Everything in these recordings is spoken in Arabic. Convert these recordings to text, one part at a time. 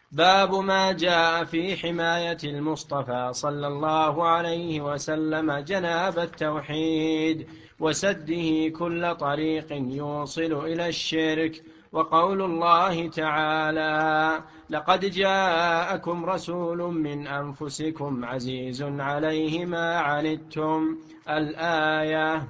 باب ما جاء في حماية المصطفى صلى الله عليه وسلم جناب التوحيد وسده كل طريق يوصل إلى الشرك. وقول الله تعالى: لقد جاءكم رسول من أنفسكم عزيز عليه ما عنتم، الآية.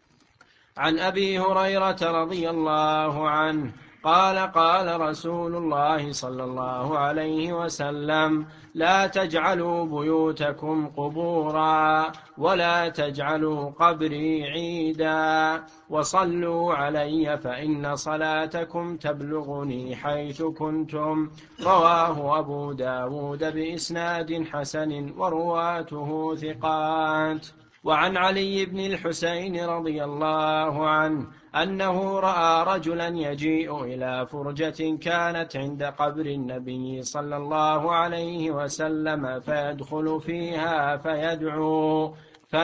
عن أبي هريرة رضي الله عنه قال: قال رسول الله صلى الله عليه وسلم: لا تجعلوا بيوتكم قبورا ولا تجعلوا قبري عيدا وصلوا علي فإن صلاتكم تبلغني حيث كنتم. رواه أبو داود بإسناد حسن ورواته ثقات. وعن علي بن الحسين رضي الله عنه أنه رأى رجلا يجيء إلى فرجة كانت عند قبر النبي صلى الله عليه وسلم فيدخل فيها فيدعو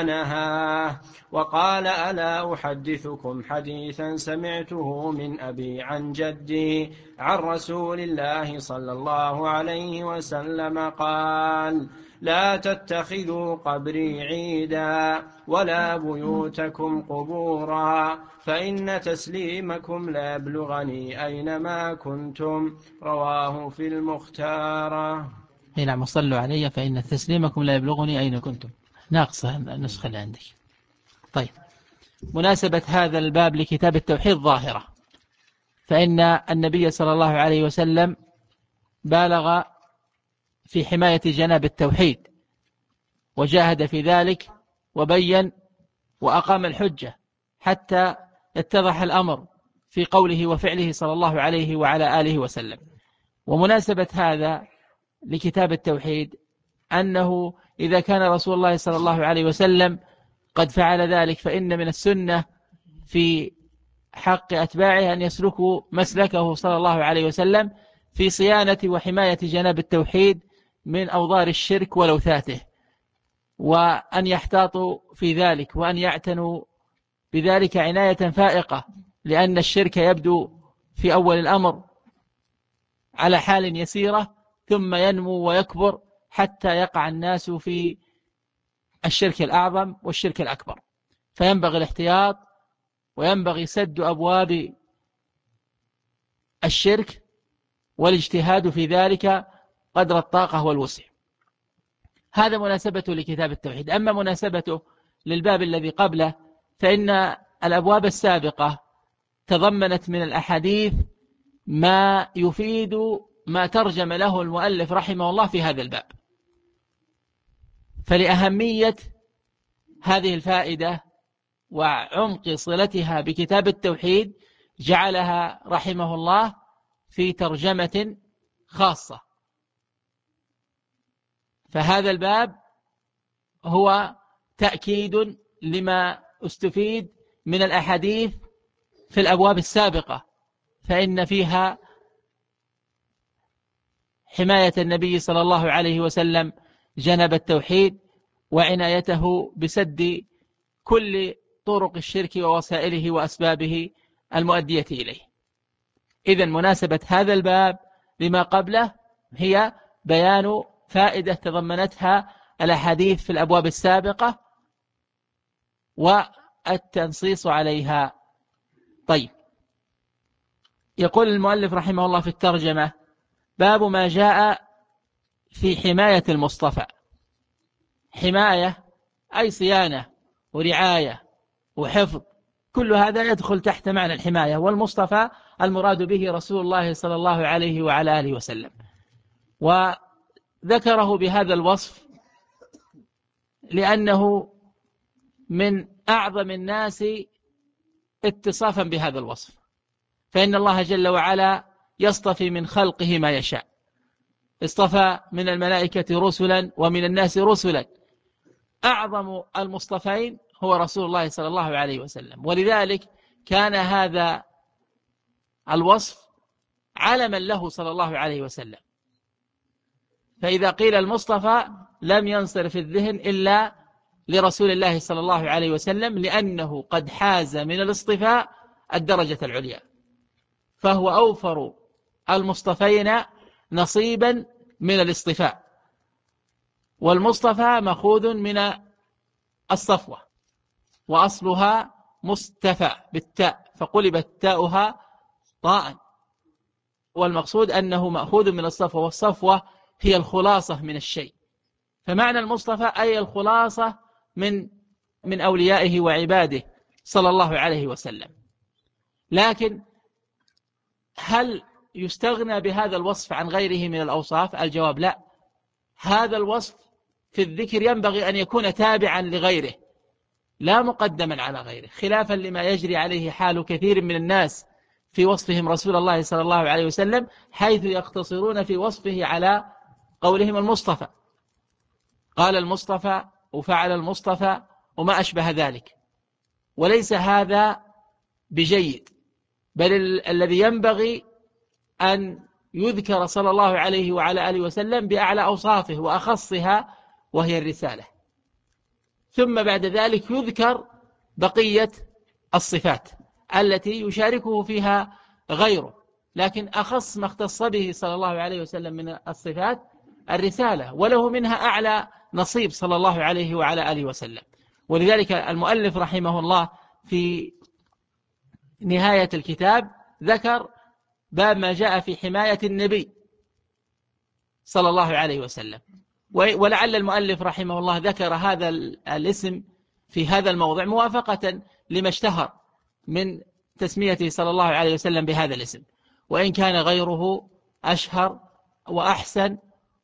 فنهاه وقال: ألا أحدثكم حديثا سمعته من أبي عن جدي عن رسول الله صلى الله عليه وسلم قال: لا تتخذوا قبري عيدا ولا بيوتكم قبورا فإن تسليمكم لا يبلغني أينما كنتم. رواه في المختارة. نعم، صلوا علي فإن تسليمكم لا يبلغني أين كنتم. ناقصة النسخة اللي عندك. طيب، مناسبة هذا الباب لكتاب التوحيد ظاهرة، فإن النبي صلى الله عليه وسلم بالغ في حماية جناب التوحيد وجاهد في ذلك وبين وأقام الحجة حتى اتضح الأمر في قوله وفعله صلى الله عليه وعلى آله وسلم. ومناسبة هذا لكتاب التوحيد أنه إذا كان رسول الله صلى الله عليه وسلم قد فعل ذلك، فإن من السنة في حق أتباعه أن يسلكوا مسلكه صلى الله عليه وسلم في صيانة وحماية جناب التوحيد من أوضار الشرك ولوثاته، وأن يحتاطوا في ذلك وأن يعتنوا بذلك عناية فائقة، لأن الشرك يبدو في أول الأمر على حال يسيرة ثم ينمو ويكبر حتى يقع الناس في الشرك الأعظم والشرك الأكبر. فينبغي الاحتياط وينبغي سد أبواب الشرك والاجتهاد في ذلك قدر الطاقة والوسع. هذا مناسبته لكتاب التوحيد. أما مناسبته للباب الذي قبله فإن الأبواب السابقة تضمنت من الأحاديث ما يفيد ما ترجم له المؤلف رحمه الله في هذا الباب. فلأهمية هذه الفائدة وعمق صلتها بكتاب التوحيد جعلها رحمه الله في ترجمة خاصة. فهذا الباب هو تأكيد لما استفيد من الأحاديث في الأبواب السابقة، فإن فيها حماية النبي صلى الله عليه وسلم جنب التوحيد وعنايته بسد كل طرق الشرك ووسائله وأسبابه المؤدية إليه. إذن مناسبة هذا الباب لما قبله هي بيان فائدة تضمنتها الأحاديث في الأبواب السابقة والتنصيص عليها. طيب، يقول المؤلف رحمه الله في الترجمة: باب ما جاء في حماية المصطفى. حماية أي صيانة ورعاية وحفظ، كل هذا يدخل تحت معنى الحماية. والمصطفى المراد به رسول الله صلى الله عليه وعلى آله وسلم، وذكره بهذا الوصف لأنه من أعظم الناس اتصافا بهذا الوصف. فإن الله جل وعلا يصطفي من خلقه ما يشاء، اصطفى من الملائكة رسلا ومن الناس رسلا. أعظم المصطفين هو رسول الله صلى الله عليه وسلم، ولذلك كان هذا الوصف علما له صلى الله عليه وسلم. فإذا قيل المصطفى لم ينصرف الذهن إلا لرسول الله صلى الله عليه وسلم، لأنه قد حاز من الاصطفاء الدرجة العليا، فهو أوفر المصطفين نصيبا من الاصطفاء، والمصطفى مأخوذ من الصفوة، وأصلها مصطفى بالتاء فقلبت تاؤها طاء، والمقصود أنه مأخوذ من الصفوة، والصفوة هي الخلاصة من الشيء، فمعنى المصطفى أي الخلاصة من أوليائه وعباده صلى الله عليه وسلم. لكن هل يستغنى بهذا الوصف عن غيره من الأوصاف؟ الجواب لا، هذا الوصف في الذكر ينبغي أن يكون تابعا لغيره لا مقدما على غيره، خلافا لما يجري عليه حال كثير من الناس في وصفهم رسول الله صلى الله عليه وسلم، حيث يقتصرون في وصفه على قولهم المصطفى، قال المصطفى وفعل المصطفى وما أشبه ذلك، وليس هذا بجيد، بل الذي ينبغي أن يذكر صلى الله عليه وعلى آله وسلم بأعلى أوصافه وأخصها وهي الرسالة، ثم بعد ذلك يذكر بقية الصفات التي يشاركه فيها غيره، لكن أخص ما اختص به صلى الله عليه وسلم من الصفات الرسالة، وله منها أعلى نصيب صلى الله عليه وعلى آله وسلم. ولذلك المؤلف رحمه الله في نهاية الكتاب ذكر باب ما جاء في حماية النبي صلى الله عليه وسلم، ولعل المؤلف رحمه الله ذكر هذا الاسم في هذا الموضع موافقة لما اشتهر من تسميته صلى الله عليه وسلم بهذا الاسم، وإن كان غيره أشهر وأحسن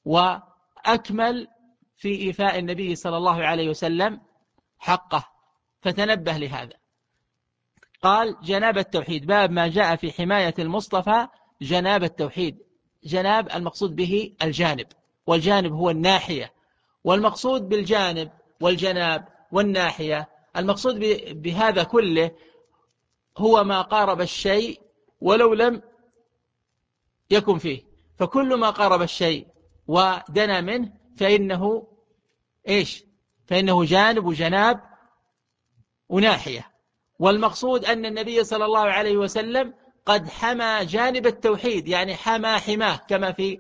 وأكمل في إيفاء النبي صلى الله عليه وسلم حقه، فتنبه لهذا. قال جناب التوحيد، باب ما جاء في حماية المصطفى جناب التوحيد. جناب المقصود به الجانب، والجانب هو الناحية، والمقصود بالجانب والجناب والناحية المقصود بهذا كله هو ما قارب الشيء ولو لم يكن فيه، فكل ما قارب الشيء ودنا منه فإنه إيش؟ فإنه جانب وجناب وناحية. والمقصود أن النبي صلى الله عليه وسلم قد حمى جانب التوحيد، يعني حماه كما في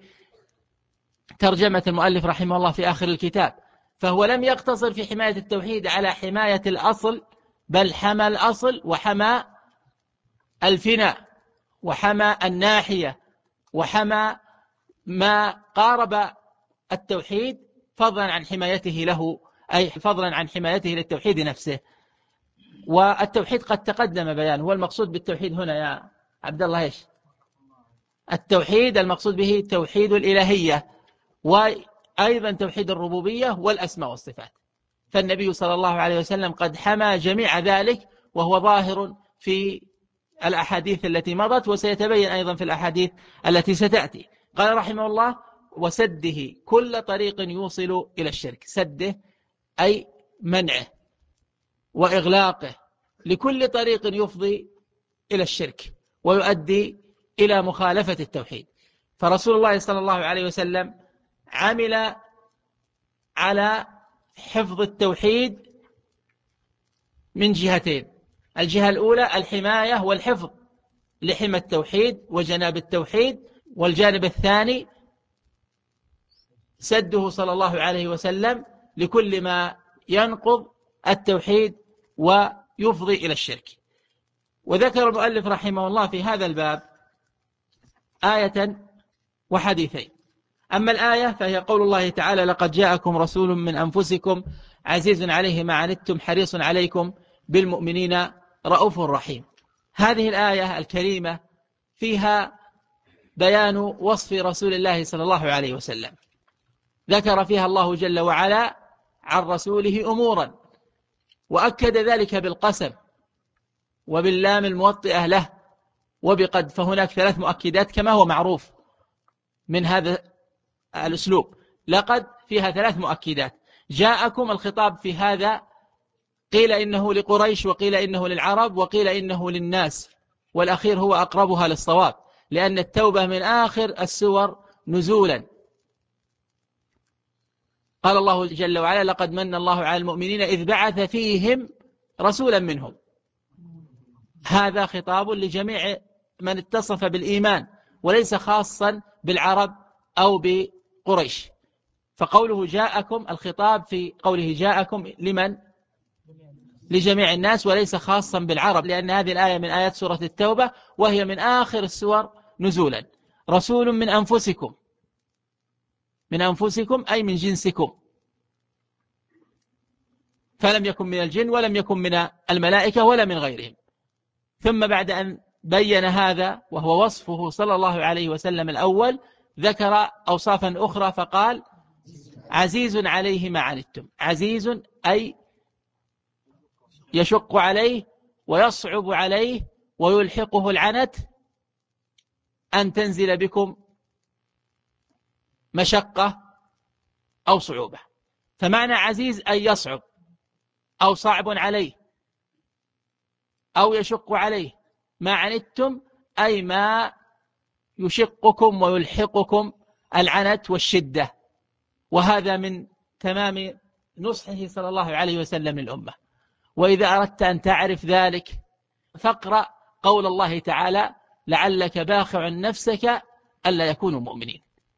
ترجمة المؤلف رحمه الله في آخر الكتاب، فهو لم يقتصر في حماية التوحيد على حماية الأصل، بل حمى الأصل وحمى الفناء وحمى الناحية وحمى ما قارب التوحيد فضلا عن حمايته له، أي فضلا عن حمايته للتوحيد نفسه. والتوحيد قد تقدم بيانه، والمقصود بالتوحيد هنا يا عبد الله إيش؟ التوحيد المقصود به توحيد الإلهية، وأيضا توحيد الربوبية والأسماء والصفات، فالنبي صلى الله عليه وسلم قد حمى جميع ذلك، وهو ظاهر في الأحاديث التي مضت، وسيتبين أيضا في الأحاديث التي ستأتي. قال رحمه الله وسده كل طريق يوصل إلى الشرك، سده أي منعه وإغلاقه لكل طريق يفضي إلى الشرك ويؤدي إلى مخالفة التوحيد. فرسول الله صلى الله عليه وسلم عمل على حفظ التوحيد من جهتين: الجهة الأولى الحماية والحفظ لحمى التوحيد وجناب التوحيد، والجانب الثاني سده صلى الله عليه وسلم لكل ما ينقض التوحيد ويفضي إلى الشرك. وذكر المؤلف رحمه الله في هذا الباب آية وحديثين. أما الآية فهي قول الله تعالى: لقد جاءكم رسول من أنفسكم عزيز عليه ما عنتم حريص عليكم بالمؤمنين رؤوف رحيم. هذه الآية الكريمة فيها بيان وصف رسول الله صلى الله عليه وسلم، ذكر فيها الله جل وعلا عن رسوله أمورا، وأكد ذلك بالقسم وباللام الموطئة له وبقد، فهناك 3 مؤكدات كما هو معروف من هذا الأسلوب. لقد فيها 3 مؤكدات. جاءكم الخطاب في هذا قيل إنه لقريش، وقيل إنه للعرب، وقيل إنه للناس، والأخير هو أقربها للصواب، لأن التوبة من آخر السور نزولا. قال الله جل وعلا: لقد من الله على المؤمنين إذ بعث فيهم رسولا منهم. هذا خطاب لجميع من اتصف بالإيمان، وليس خاصا بالعرب أو بقريش. فقوله جاءكم الخطاب في قوله جاءكم لمن؟ لجميع الناس وليس خاصا بالعرب، لأن هذه الآية من آيات سورة التوبة وهي من آخر السور نزولا. رسول من أنفسكم، من أنفسكم أي من جنسكم، فلم يكن من الجن ولم يكن من الملائكة ولا من غيرهم. ثم بعد أن بين هذا وهو وصفه صلى الله عليه وسلم الأول، ذكر أوصافا أخرى فقال عزيز عليه ما عنتم. عزيز أي يشق عليه ويصعب عليه ويلحقه العنت أن تنزل بكم مشقة أو صعوبة. فمعنى عزيز أي يصعب أو صعب عليه أو يشق عليه. ما عنتم أي ما يشقكم ويلحقكم العنت والشدة. وهذا من تمام نصحه صلى الله عليه وسلم للأمة. وإذا أردت أن تعرف ذلك فاقرأ قول الله تعالى لعلك باخع نفسك ألا يكونوا مؤمنين.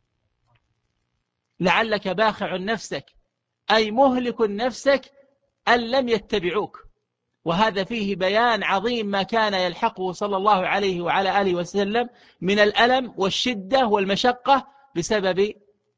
لعلك باخع نفسك أي مهلك نفسك أن لم يتبعوك. وهذا فيه بيان عظيم ما كان يلحقه صلى الله عليه وعلى آله وسلم من الألم والشدة والمشقة بسبب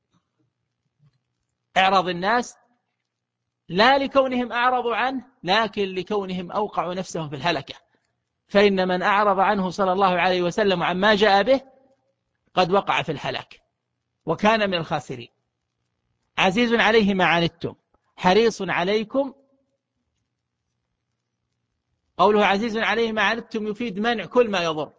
إعراض الناس، لا لكونهم أعرضوا عنه لكن لكونهم أوقعوا نفسهم في الهلكة. فإن من أعرض عنه صلى الله عليه وسلم عما جاء به قد وقع في الهلاك وكان من الخاسرين. عزيز عليه ما عنتم حريص عليكم. قوله عزيز عليه ما عنتم يفيد منع كل ما يضر.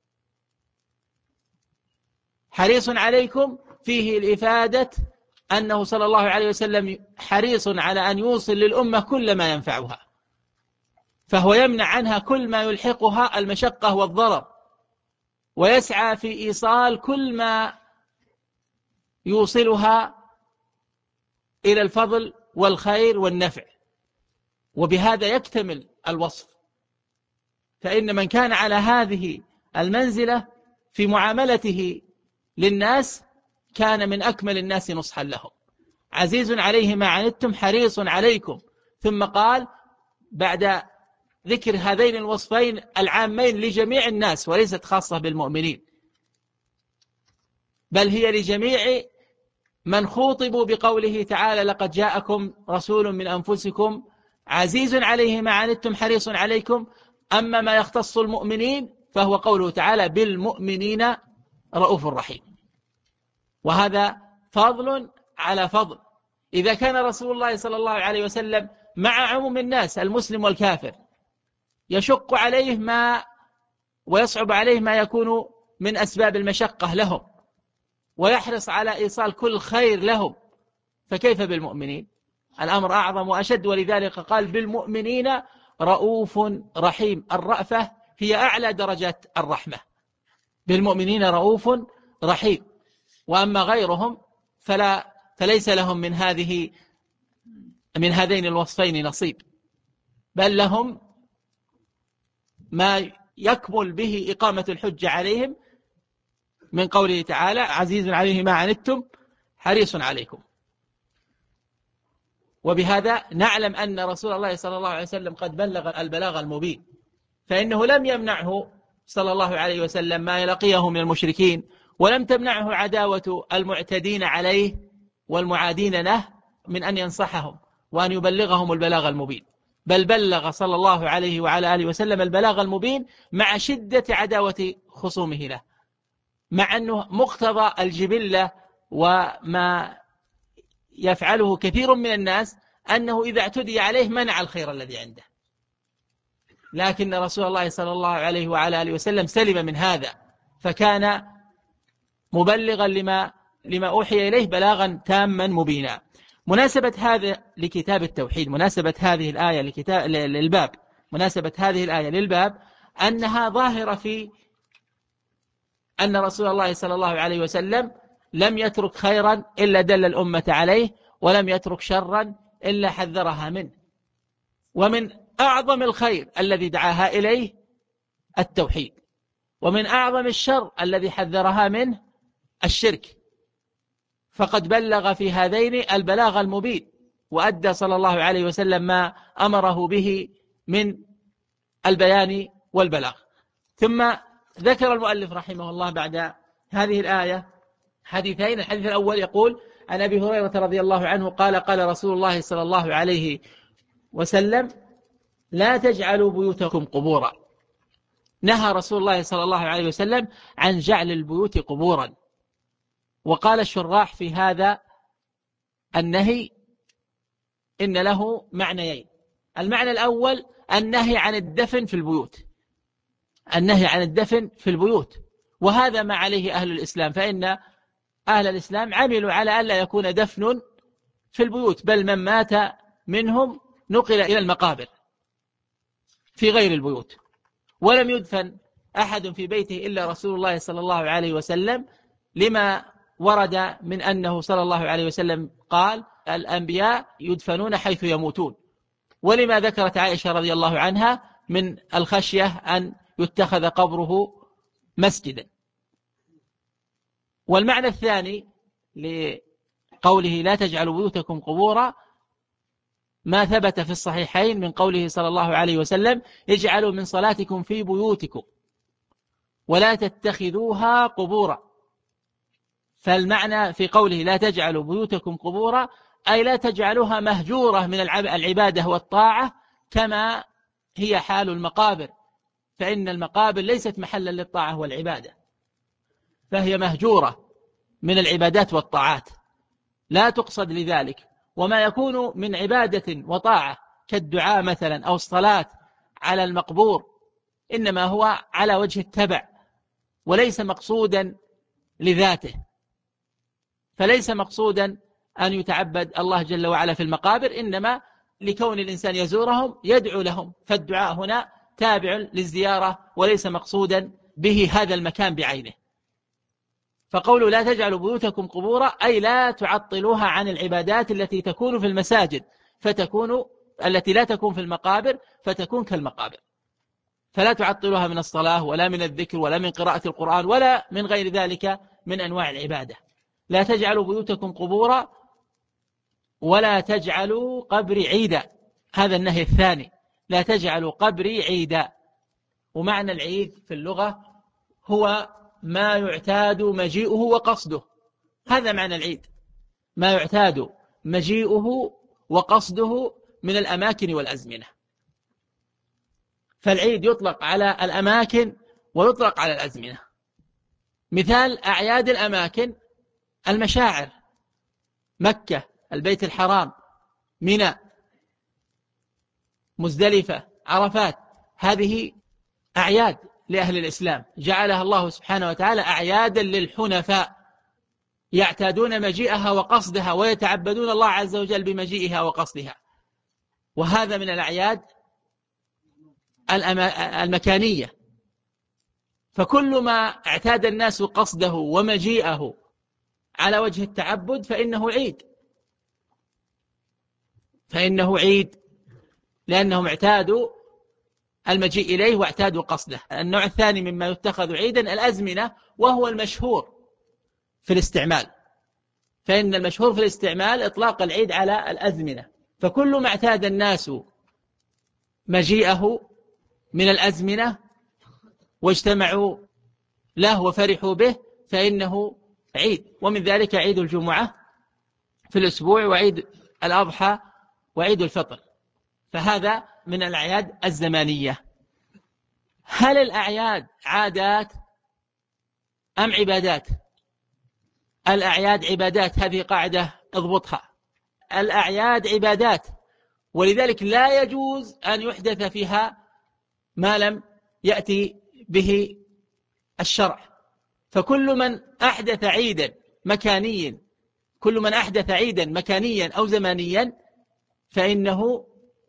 حريص عليكم فيه الإفادة أنه صلى الله عليه وسلم حريص على أن يوصل للأمة كل ما ينفعها، فهو يمنع عنها كل ما يلحقها المشقة والضرر، ويسعى في إيصال كل ما يوصلها إلى الفضل والخير والنفع. وبهذا يكتمل الوصف. فإن من كان على هذه المنزلة في معاملته للناس كان من أكمل الناس نصحا لهم. عزيز عليه ما عنتم حريص عليكم. ثم قال بعد ذكر هذين الوصفين العامين لجميع الناس وليست خاصة بالمؤمنين، بل هي لجميع من خوطبوا بقوله تعالى لقد جاءكم رسول من أنفسكم عزيز عليه ما عنتم حريص عليكم. أما ما يختص المؤمنين فهو قوله تعالى بالمؤمنين رؤوف رحيم. وهذا فضل على فضل. إذا كان رسول الله صلى الله عليه وسلم مع عموم الناس المسلم والكافر يشق عليه ما ويصعب عليه ما يكون من أسباب المشقة لهم ويحرص على إيصال كل خير لهم، فكيف بالمؤمنين؟ الأمر أعظم وأشد. ولذلك قال بالمؤمنين رؤوف رحيم. الرأفة هي أعلى درجات الرحمة. بالمؤمنين رؤوف رحيم. وأما غيرهم فليس لهم من هذين الوصفين نصيب، بل لهم ما يكمل به إقامة الحجة عليهم من قوله تعالى عزيز عليه ما عنتم حريص عليكم. وبهذا نعلم أن رسول الله صلى الله عليه وسلم قد بلغ البلاغ المبين، فإنه لم يمنعه صلى الله عليه وسلم ما يلقيه من المشركين، ولم تمنعه عداوة المعتدين عليه والمعادين له من أن ينصحهم وأن يبلغهم البلاغ المبين، بل بلغ صلى الله عليه وعلى آله وسلم البلاغ المبين مع شدة عداوة خصومه له، مع أنه مقتضى الجبلة وما يفعله كثير من الناس أنه إذا اعتدي عليه منع الخير الذي عنده. لكن رسول الله صلى الله عليه وعلى آله وسلم سلم من هذا، فكان مبلغا لما أوحي إليه بلاغا تاما مبينا. مناسبة هذا لكتاب التوحيد، مناسبة هذه الآية للباب، مناسبة هذه الآية للباب أنها ظاهرة في أن رسول الله صلى الله عليه وسلم لم يترك خيرا إلا دل الأمة عليه، ولم يترك شرا إلا حذرها منه. ومن أعظم الخير الذي دعاها إليه التوحيد، ومن أعظم الشر الذي حذرها منه الشرك. فقد بلغ في هذين البلاغ المبين، وأدى صلى الله عليه وسلم ما أمره به من البيان والبلاغ. ثم ذكر المؤلف رحمه الله بعد هذه الآية حديثين. الحديث الأول يقول عن أبي هريرة رضي الله عنه قال قال رسول الله صلى الله عليه وسلم: لا تجعلوا بيوتكم قبورا. نهى رسول الله صلى الله عليه وسلم عن جعل البيوت قبورا. وقال الشراح في هذا النهي إن له معنيين. المعنى الأول النهي عن الدفن في البيوت، النهي عن الدفن في البيوت، وهذا ما عليه أهل الإسلام، فإن أهل الإسلام عملوا على ألا يكون دفن في البيوت، بل من مات منهم نقل إلى المقابر في غير البيوت. ولم يدفن أحد في بيته إلا رسول الله صلى الله عليه وسلم، لما ورد من أنه صلى الله عليه وسلم قال: الأنبياء يدفنون حيث يموتون. ولما ذكرت عائشة رضي الله عنها من الخشية أن يتخذ قبره مسجدا. والمعنى الثاني لقوله لا تجعلوا بيوتكم قبورا ما ثبت في الصحيحين من قوله صلى الله عليه وسلم: اجعلوا من صلاتكم في بيوتكم ولا تتخذوها قبورا. فالمعنى في قوله لا تجعلوا بيوتكم قبورا أي لا تجعلوها مهجورة من العبادة والطاعة كما هي حال المقابر، فإن المقابر ليست محلا للطاعة والعبادة، فهي مهجورة من العبادات والطاعات لا تقصد لذلك. وما يكون من عبادة وطاعة كالدعاء مثلا أو الصلاة على المقبور إنما هو على وجه التبع وليس مقصودا لذاته، فليس مقصودا أن يتعبد الله جل وعلا في المقابر، إنما لكون الإنسان يزورهم يدعو لهم، فالدعاء هنا تابع للزيارة وليس مقصودا به هذا المكان بعينه. فقولوا لا تجعلوا بيوتكم قبورا أي لا تعطلوها عن العبادات التي تكون في المساجد، فتكون التي لا تكون في المقابر فتكون كالمقابر، فلا تعطلوها من الصلاة ولا من الذكر ولا من قراءة القرآن ولا من غير ذلك من أنواع العبادة. لا تجعلوا بيوتكم قبورا ولا تجعلوا قبري عيدا، هذا النهي الثاني، لا تجعلوا قبري عيدا. ومعنى العيد في اللغة هو ما يعتاد مجيئه وقصده، هذا معنى العيد، ما يعتاد مجيئه وقصده من الأماكن والأزمنة. فالعيد يطلق على الأماكن ويطلق على الأزمنة. مثال أعياد الأماكن المشاعر: مكة، البيت الحرام، منى، مزدلفة، عرفات، هذه أعياد لأهل الإسلام جعلها الله سبحانه وتعالى أعيادا للحنفاء يعتادون مجيئها وقصدها ويتعبدون الله عز وجل بمجيئها وقصدها. وهذا من الأعياد المكانية، فكل ما اعتاد الناس قصده ومجيئه على وجه التعبد فإنه عيد، فإنه عيد لأنهم اعتادوا المجيء إليه واعتادوا قصده. النوع الثاني مما يتخذ عيدا الأزمنة، وهو المشهور في الاستعمال، فإن المشهور في الاستعمال إطلاق العيد على الأزمنة، فكل ما اعتاد الناس مجيئه من الأزمنة واجتمعوا له وفرحوا به فإنه عيد. ومن ذلك عيد الجمعة في الأسبوع، وعيد الأضحى، وعيد الفطر، فهذا من الأعياد الزمانية. هل الأعياد عادات أم عبادات؟ الأعياد عبادات، هذه قاعدة اضبطها، الأعياد عبادات، ولذلك لا يجوز أن يحدث فيها ما لم يأتي به الشرع. فكل من أحدث عيدا مكانيا، كل من أحدث عيدا مكانيا أو زمانيا فإنه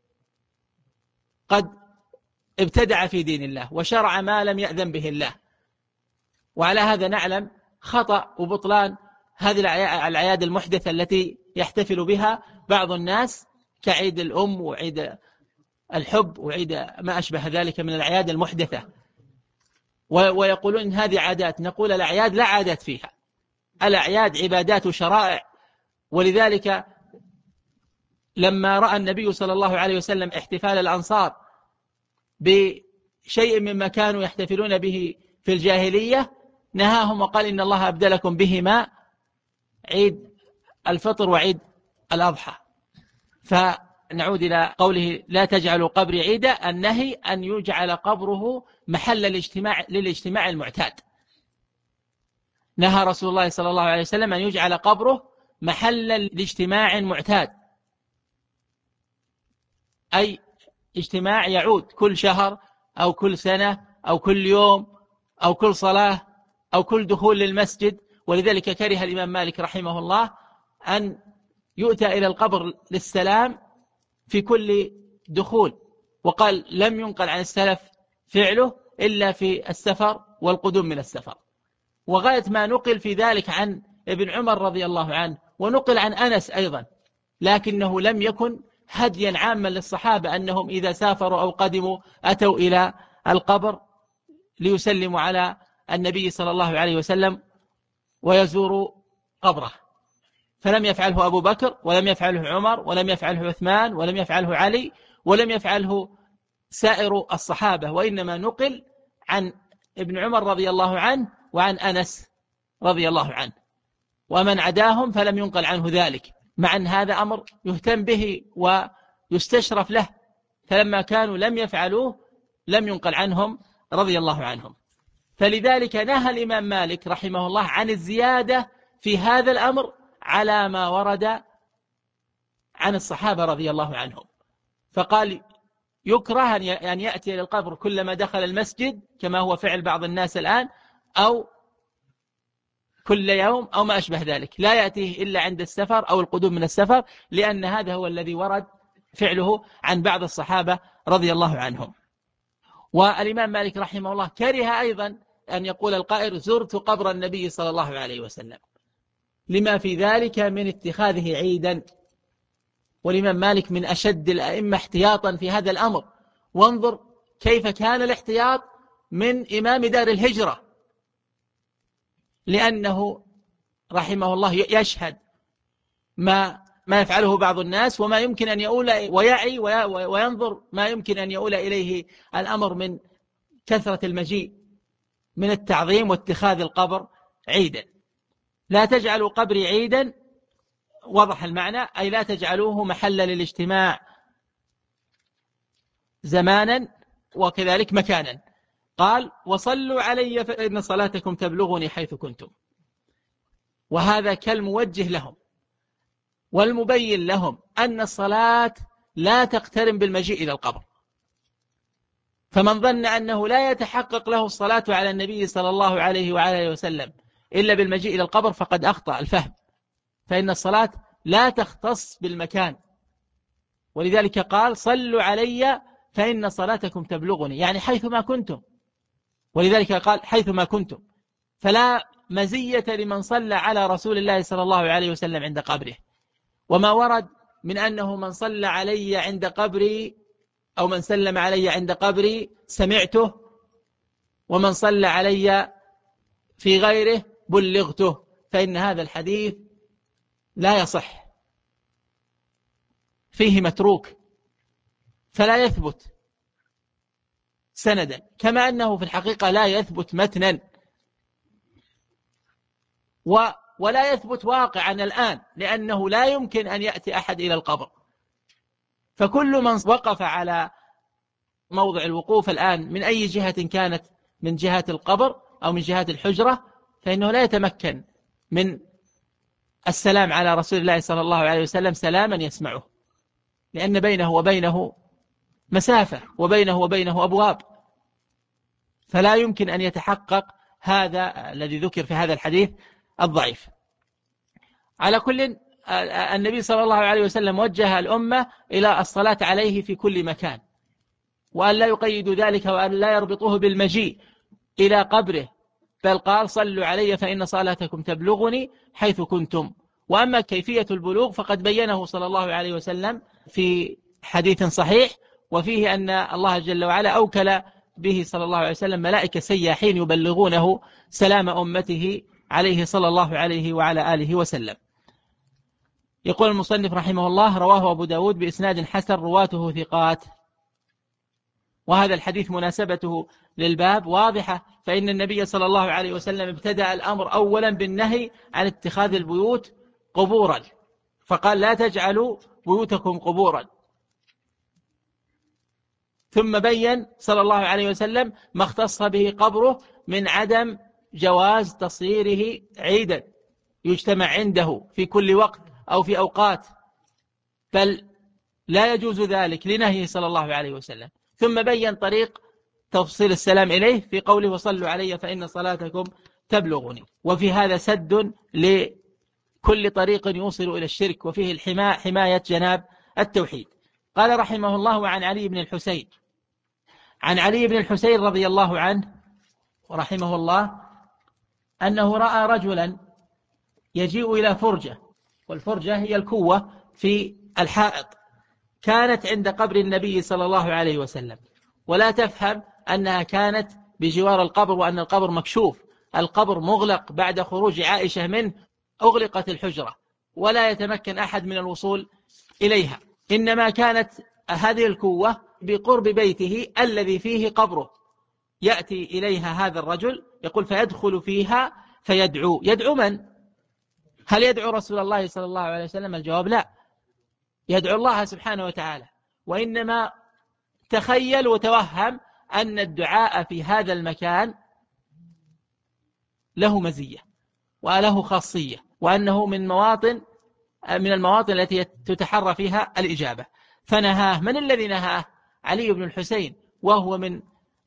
قد ابتدع في دين الله وشرع ما لم يأذن به الله. وعلى هذا نعلم خطأ وبطلان هذه الأعياد المحدثة التي يحتفل بها بعض الناس كعيد الأم وعيد الحب وعيد ما أشبه ذلك من الأعياد المحدثة، ويقولون إن هذه عادات. نقول الأعياد لا عادات فيها، الأعياد عبادات وشرائع. ولذلك لما رأى النبي صلى الله عليه وسلم احتفال الأنصار بشيء مما كانوا يحتفلون به في الجاهلية نهاهم وقال إن الله أبدلكم بهما عيد الفطر وعيد الأضحى. فنعود إلى قوله لا تجعلوا قبري عيدا، النهي أن يجعل قبره محل للاجتماع المعتاد. نهى رسول الله صلى الله عليه وسلم أن يجعل قبره محل لاجتماع معتاد، أي اجتماع يعود كل شهر أو كل سنة أو كل يوم أو كل صلاة أو كل دخول للمسجد. ولذلك كره الإمام مالك رحمه الله أن يؤتى إلى القبر للسلام في كل دخول، وقال لم ينقل عن السلف فعله إلا في السفر والقدوم من السفر. وغاية ما نقل في ذلك عن ابن عمر رضي الله عنه، ونقل عن أنس أيضا، لكنه لم يكن هديا عاما للصحابة أنهم إذا سافروا أو قدموا أتوا إلى القبر ليسلموا على النبي صلى الله عليه وسلم ويزوروا قبره. فلم يفعله أبو بكر ولم يفعله عمر ولم يفعله عثمان ولم يفعله علي ولم يفعله سائر الصحابة، وإنما نقل عن ابن عمر رضي الله عنه وعن أنس رضي الله عنه، ومن عداهم فلم ينقل عنه ذلك، مع أن هذا أمر يهتم به ويستشرف له، فلما كانوا لم يفعلوه لم ينقل عنهم رضي الله عنهم. فلذلك نهى الإمام مالك رحمه الله عن الزيادة في هذا الأمر على ما ورد عن الصحابة رضي الله عنهم، فقال يكره أن يأتي إلى القبر كلما دخل المسجد كما هو فعل بعض الناس الآن، أو كل يوم أو ما أشبه ذلك، لا يأتيه إلا عند السفر أو القدوم من السفر، لأن هذا هو الذي ورد فعله عن بعض الصحابة رضي الله عنهم. والإمام مالك رحمه الله كره أيضا أن يقول القائل زرت قبر النبي صلى الله عليه وسلم، لما في ذلك من اتخاذه عيدا. والإمام مالك من أشد الأئمة احتياطا في هذا الأمر، وانظر كيف كان الاحتياط من إمام دار الهجرة، لأنه رحمه الله يشهد ما يفعله بعض الناس وما يمكن أن يؤول، ويعي وينظر ما يمكن أن يؤول إليه الأمر من كثرة المجيء من التعظيم واتخاذ القبر عيدا. لا تجعلوا قبري عيدا، وضح المعنى، أي لا تجعلوه محلا للاجتماع زمانا وكذلك مكانا. قال وصلوا علي فإن صلاتكم تبلغني حيث كنتم. وهذا كالموجه لهم والمبين لهم أن الصلاة لا تقترن بالمجيء إلى القبر، فمن ظن أنه لا يتحقق له الصلاة على النبي صلى الله عليه وآله وسلم إلا بالمجيء إلى القبر فقد أخطأ الفهم، فإن الصلاة لا تختص بالمكان. ولذلك قال صلوا علي فإن صلاتكم تبلغني، يعني حيثما كنتم. ولذلك قال حيثما كنتم، فلا مزية لمن صلى على رسول الله صلى الله عليه وسلم عند قبره. وما ورد من أنه من صلى علي عند قبري أو من سلم علي عند قبري سمعته، ومن صلى علي في غيره بلغته، فإن هذا الحديث لا يصح، فيه متروك، فلا يثبت سندا، كما أنه في الحقيقة لا يثبت متنا، ولا يثبت واقعا الآن، لأنه لا يمكن أن يأتي أحد إلى القبر. فكل من وقف على موضع الوقوف الآن من أي جهة كانت، من جهة القبر أو من جهة الحجرة، فإنه لا يتمكن من السلام على رسول الله صلى الله عليه وسلم سلاما يسمعه، لأن بينه وبينه مسافة وبينه وبينه أبواب، فلا يمكن أن يتحقق هذا الذي ذكر في هذا الحديث الضعيف. على كل، النبي صلى الله عليه وسلم وجه الأمة إلى الصلاة عليه في كل مكان، وأن لا يقيدوا ذلك وأن لا يربطوه بالمجيء إلى قبره، بل قال صلوا علي فإن صلاتكم تبلغني حيث كنتم. وأما كيفية البلوغ فقد بينه صلى الله عليه وسلم في حديث صحيح، وفيه أن الله جل وعلا أوكل به صلى الله عليه وسلم ملائكة سياحين يبلغونه سلام أمته عليه صلى الله عليه وعلى آله وسلم. يقول المصنف رحمه الله: رواه أبو داود بإسناد حسن رواته ثقات. وهذا الحديث مناسبته للباب واضحة، فإن النبي صلى الله عليه وسلم ابتدأ الأمر أولا بالنهي عن اتخاذ البيوت قبورا، فقال: لا تجعلوا بيوتكم قبورا. ثم بين صلى الله عليه وسلم ما اختص به قبره من عدم جواز تصيره عيدا يجتمع عنده في كل وقت أو في أوقات، بل لا يجوز ذلك لنهيه صلى الله عليه وسلم. ثم بين طريق توصيل السلام إليه في قوله: وصلوا علي فإن صلاتكم تبلغني. وفي هذا سد لكل طريق يوصل إلى الشرك، وفيه حماية جناب التوحيد. قال رحمه الله: عن علي بن الحسين، عن علي بن الحسين رضي الله عنه ورحمه الله أنه رأى رجلا يجيء إلى فرجة، والفرجة هي الكوة في الحائط، كانت عند قبر النبي صلى الله عليه وسلم، ولا تفهم أنها كانت بجوار القبر وأن القبر مكشوف، القبر مغلق بعد خروج عائشة منه، أغلقت الحجرة ولا يتمكن أحد من الوصول إليها، إنما كانت هذه الكوة بقرب بيته الذي فيه قبره، يأتي إليها هذا الرجل يقول فيدخل فيها فيدعو. يدعو من؟ هل يدعو رسول الله صلى الله عليه وسلم؟ الجواب لا، يدعو الله سبحانه وتعالى. وإنما تخيل وتوهم أن الدعاء في هذا المكان له مزية وله خاصية، وأنه من المواطن التي تتحرى فيها الإجابة. فنهاه. من الذي نهاه؟ علي بن الحسين، وهو من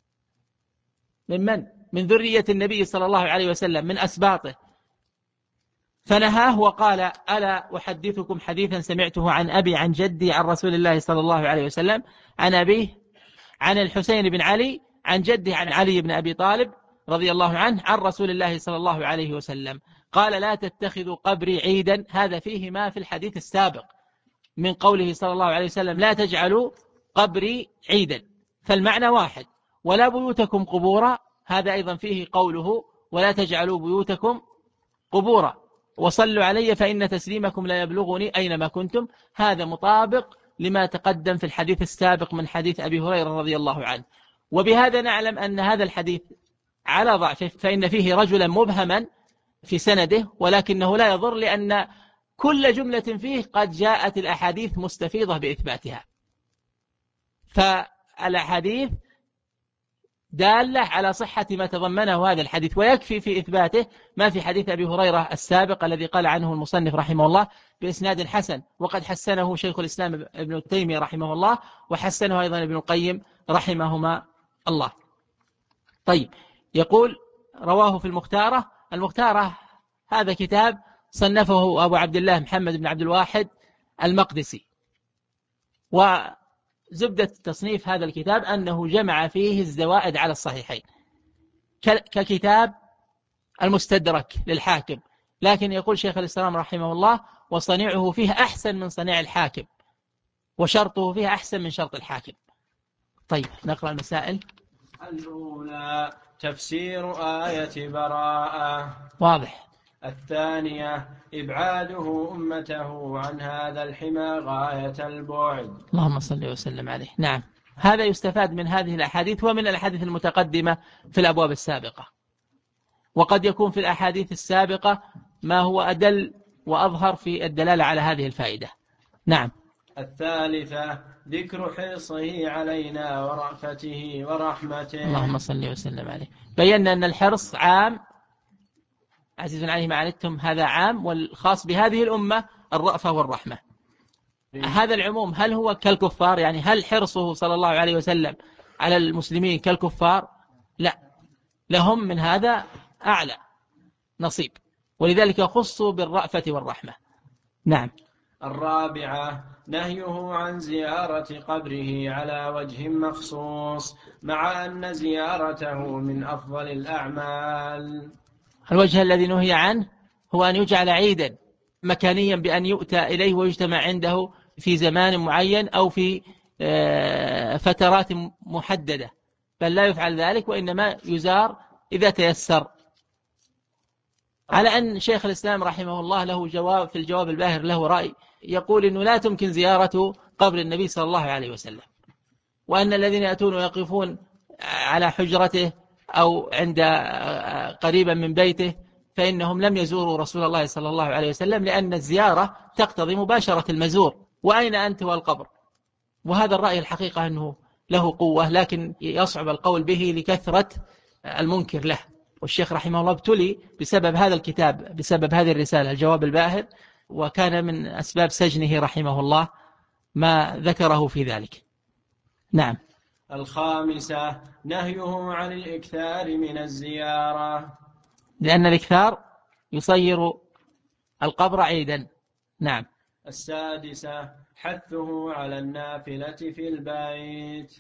ذرية النبي صلى الله عليه وسلم، من أسباطه. فنهاه وقال: ألا أحدثكم حديثا سمعته عن أبي عن جدي عن رسول الله صلى الله عليه وسلم، عن أبيه عن الحسين بن علي عن جده عن علي بن أبي طالب رضي الله عنه عن رسول الله صلى الله عليه وسلم قال: لا تتخذوا قبري عيدا. هذا فيه ما في الحديث السابق من قوله صلى الله عليه وسلم: لا تجعلوا قبري عيدا، فالمعنى واحد. ولا بيوتكم قبورا، هذا أيضا فيه قوله: ولا تجعلوا بيوتكم قبورا، وصلوا علي فإن تسليمكم لا يبلغني أينما كنتم. هذا مطابق لما تقدم في الحديث السابق من حديث أبي هريرة رضي الله عنه. وبهذا نعلم أن هذا الحديث على ضعفه، فإن فيه رجلا مبهما في سنده، ولكنه لا يضر، لأن كل جملة فيه قد جاءت الأحاديث مستفيضة بإثباتها، فالأحاديث دالة على صحة ما تضمنه هذا الحديث، ويكفي في إثباته ما في حديث أبي هريرة السابق الذي قال عنه المصنف رحمه الله بإسناد حسن، وقد حسنه شيخ الإسلام ابن تيمية رحمه الله، وحسنه أيضا ابن القيم رحمهما الله. طيب، يقول: رواه في المختارة. المختارة هذا كتاب صنفه أبو عبد الله محمد بن عبد الواحد المقدسي، وزبدة تصنيف هذا الكتاب أنه جمع فيه الزوائد على الصحيحين ككتاب المستدرك للحاكم، لكن يقول شيخ الإسلام رحمه الله: وصنيعه فيه أحسن من صنيع الحاكم، وشرطه فيه أحسن من شرط الحاكم. طيب، نقرأ المسائل. الأولى: تفسير آية براءة، واضح. الثانية: إبعاده أمته عن هذا الحمى غاية البعد. اللهم صل وسلم عليه. نعم، هذا يستفاد من هذه الأحاديث ومن الأحاديث المتقدمة في الأبواب السابقة، وقد يكون في الأحاديث السابقة ما هو أدل وأظهر في الدلالة على هذه الفائدة. نعم. الثالثة: ذكر حرصه علينا ورأفته ورحمته. اللهم صل وسلم عليه. بينا أن الحرص عام، عزيز عليه ما عنتم، هذا عام، والخاص بهذه الأمة الرأفة والرحمة. هذا العموم هل هو كالكفار؟ يعني هل حرصه صلى الله عليه وسلم على المسلمين كالكفار؟ لا، لهم من هذا أعلى نصيب، ولذلك خصوا بالرأفة والرحمة. نعم. الرابعة: نهيه عن زيارة قبره على وجه مخصوص، مع أن زيارته من أفضل الأعمال. الوجه الذي نهي عنه هو أن يجعل عيدا مكانيا، بأن يؤتى إليه ويجتمع عنده في زمان معين أو في فترات محددة، بل لا يفعل ذلك، وإنما يزار إذا تيسر. على أن شيخ الإسلام رحمه الله له جواب في الجواب الباهر، له رأي يقول إنه لا تمكن زيارة قبر النبي صلى الله عليه وسلم، وأن الذين يأتون ويقفون على حجرته أو عند قريبا من بيته فإنهم لم يزوروا رسول الله صلى الله عليه وسلم، لأن الزيارة تقتضي مباشرة المزور، وأين أنت والقبر؟ وهذا الرأي الحقيقة أنه له قوة، لكن يصعب القول به لكثرة المنكر له. والشيخ رحمه الله ابتلي بسبب هذا الكتاب، بسبب هذه الرسالة الجواب الباهر، وكان من أسباب سجنه رحمه الله ما ذكره في ذلك. نعم. الخامسة نهيه عن الإكثار من الزيارة، لأن الإكثار يصير القبر عيدا. نعم. السادسة حثه على النافلة في البيت.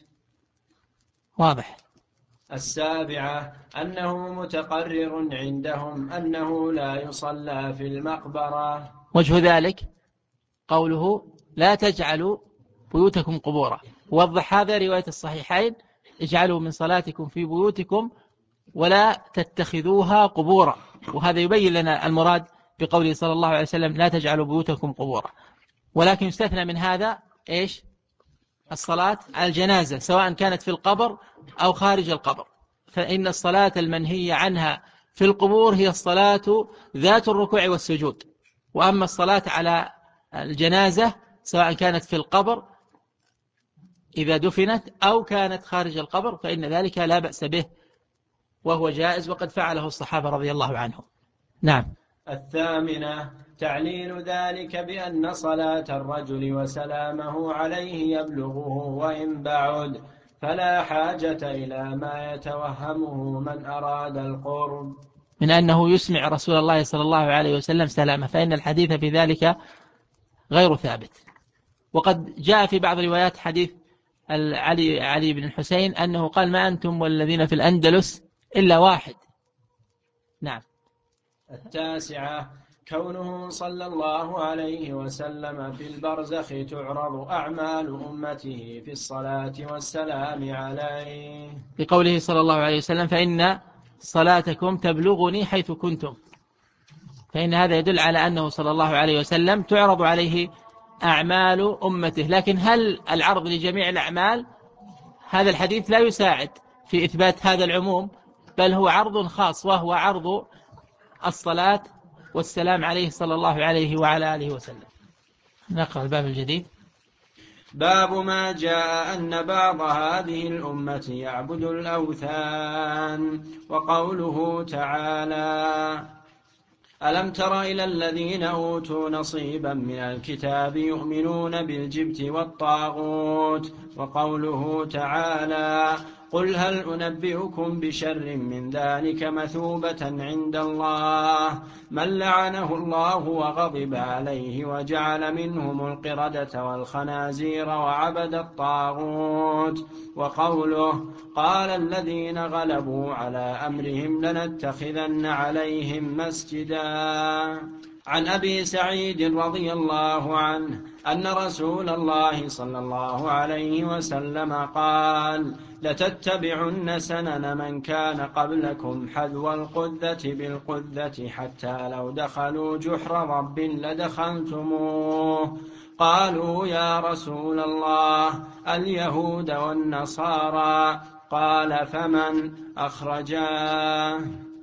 واضح. السابعة أنه متقرر عندهم أنه لا يصلى في المقبرة. وجه ذلك قوله لا تجعلوا بيوتكم قبورا، وضح هذا رواية الصحيحين: اجعلوا من صلاتكم في بيوتكم ولا تتخذوها قبورا. وهذا يبين لنا المراد بقوله صلى الله عليه وسلم لا تجعلوا بيوتكم قبورا. ولكن يستثنى من هذا إيش؟ الصلاة على الجنازة، سواء كانت في القبر أو خارج القبر، فإن الصلاة المنهية عنها في القبور هي الصلاة ذات الركوع والسجود. وأما الصلاة على الجنازة سواء كانت في القبر إذا دفنت أو كانت خارج القبر فإن ذلك لا بأس به وهو جائز، وقد فعله الصحابة رضي الله عنهم. نعم. الثامنة تعليل ذلك بأن صلاة الرجل وسلامه عليه يبلغه وإن بعد، فلا حاجة إلى ما يتوهمه من أراد القرب من أنه يسمع رسول الله صلى الله عليه وسلم سلامه، فإن الحديث في ذلك غير ثابت. وقد جاء في بعض روايات حديث علي بن الحسين أنه قال ما أنتم والذين في الأندلس إلا واحد. نعم. التاسعة كونه صلى الله عليه وسلم في البرزخ تعرض أعمال أمته في الصلاة والسلام عليه، لقوله صلى الله عليه وسلم فإن صلاتكم تبلغني حيث كنتم، فإن هذا يدل على أنه صلى الله عليه وسلم تعرض عليه أعمال أمته. لكن هل العرض لجميع الأعمال؟ هذا الحديث لا يساعد في إثبات هذا العموم، بل هو عرض خاص، وهو عرض الصلاة والسلام عليه صلى الله عليه وعلى آله وسلم. نقرأ الباب الجديد. باب ما جاء أن بعض هذه الأمة يعبد الأوثان. وقوله تعالى ألم تر إلى الذين أوتوا نصيبا من الكتاب يؤمنون بالجبت والطاغوت. وقوله تعالى قل هل أنبئكم بشر من ذلك مثوبة عند الله من لعنه الله وغضب عليه وجعل منهم القردة والخنازير وعبد الطاغوت. وقوله قال الذين غلبوا على أمرهم لنتخذن عليهم مسجدا. عن أبي سعيد رضي الله عنه أن رسول الله صلى الله عليه وسلم قال لتتبعن سنن من كان قبلكم حذو القذة بالقذة حتى لو دخلوا جحر رب لدخلتموه. قالوا يا رسول الله اليهود والنصارى؟ قال فمن؟ أخرجاه.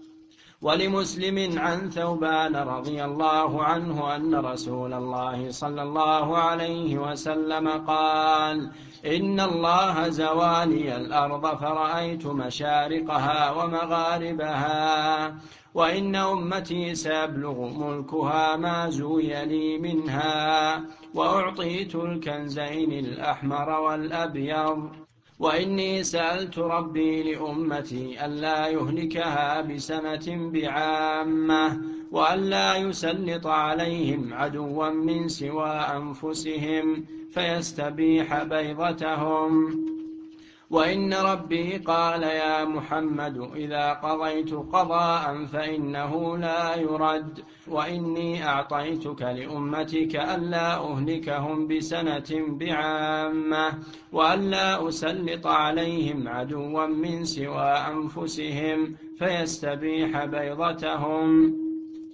ولمسلم عن ثوبان رضي الله عنه أن رسول الله صلى الله عليه وسلم قال إن الله زوالي الأرض فرأيت مشارقها ومغاربها وإن أمتي سيبلغ ملكها ما زوي لي منها وأعطيت الكنزين الأحمر والأبيض وإني سألت ربي لأمتي ألا يهلكها بسنة بعامة وألا يسلط عليهم عدوا من سوى أنفسهم فيستبيح بيضتهم. وإن ربي قال يا محمد إذا قضيت قضاء فإنه لا يرد وإني أعطيتك لأمتك ألا أهلكهم بسنة بعامة وألا أسلط عليهم عدوا من سوى أنفسهم فيستبيح بيضتهم.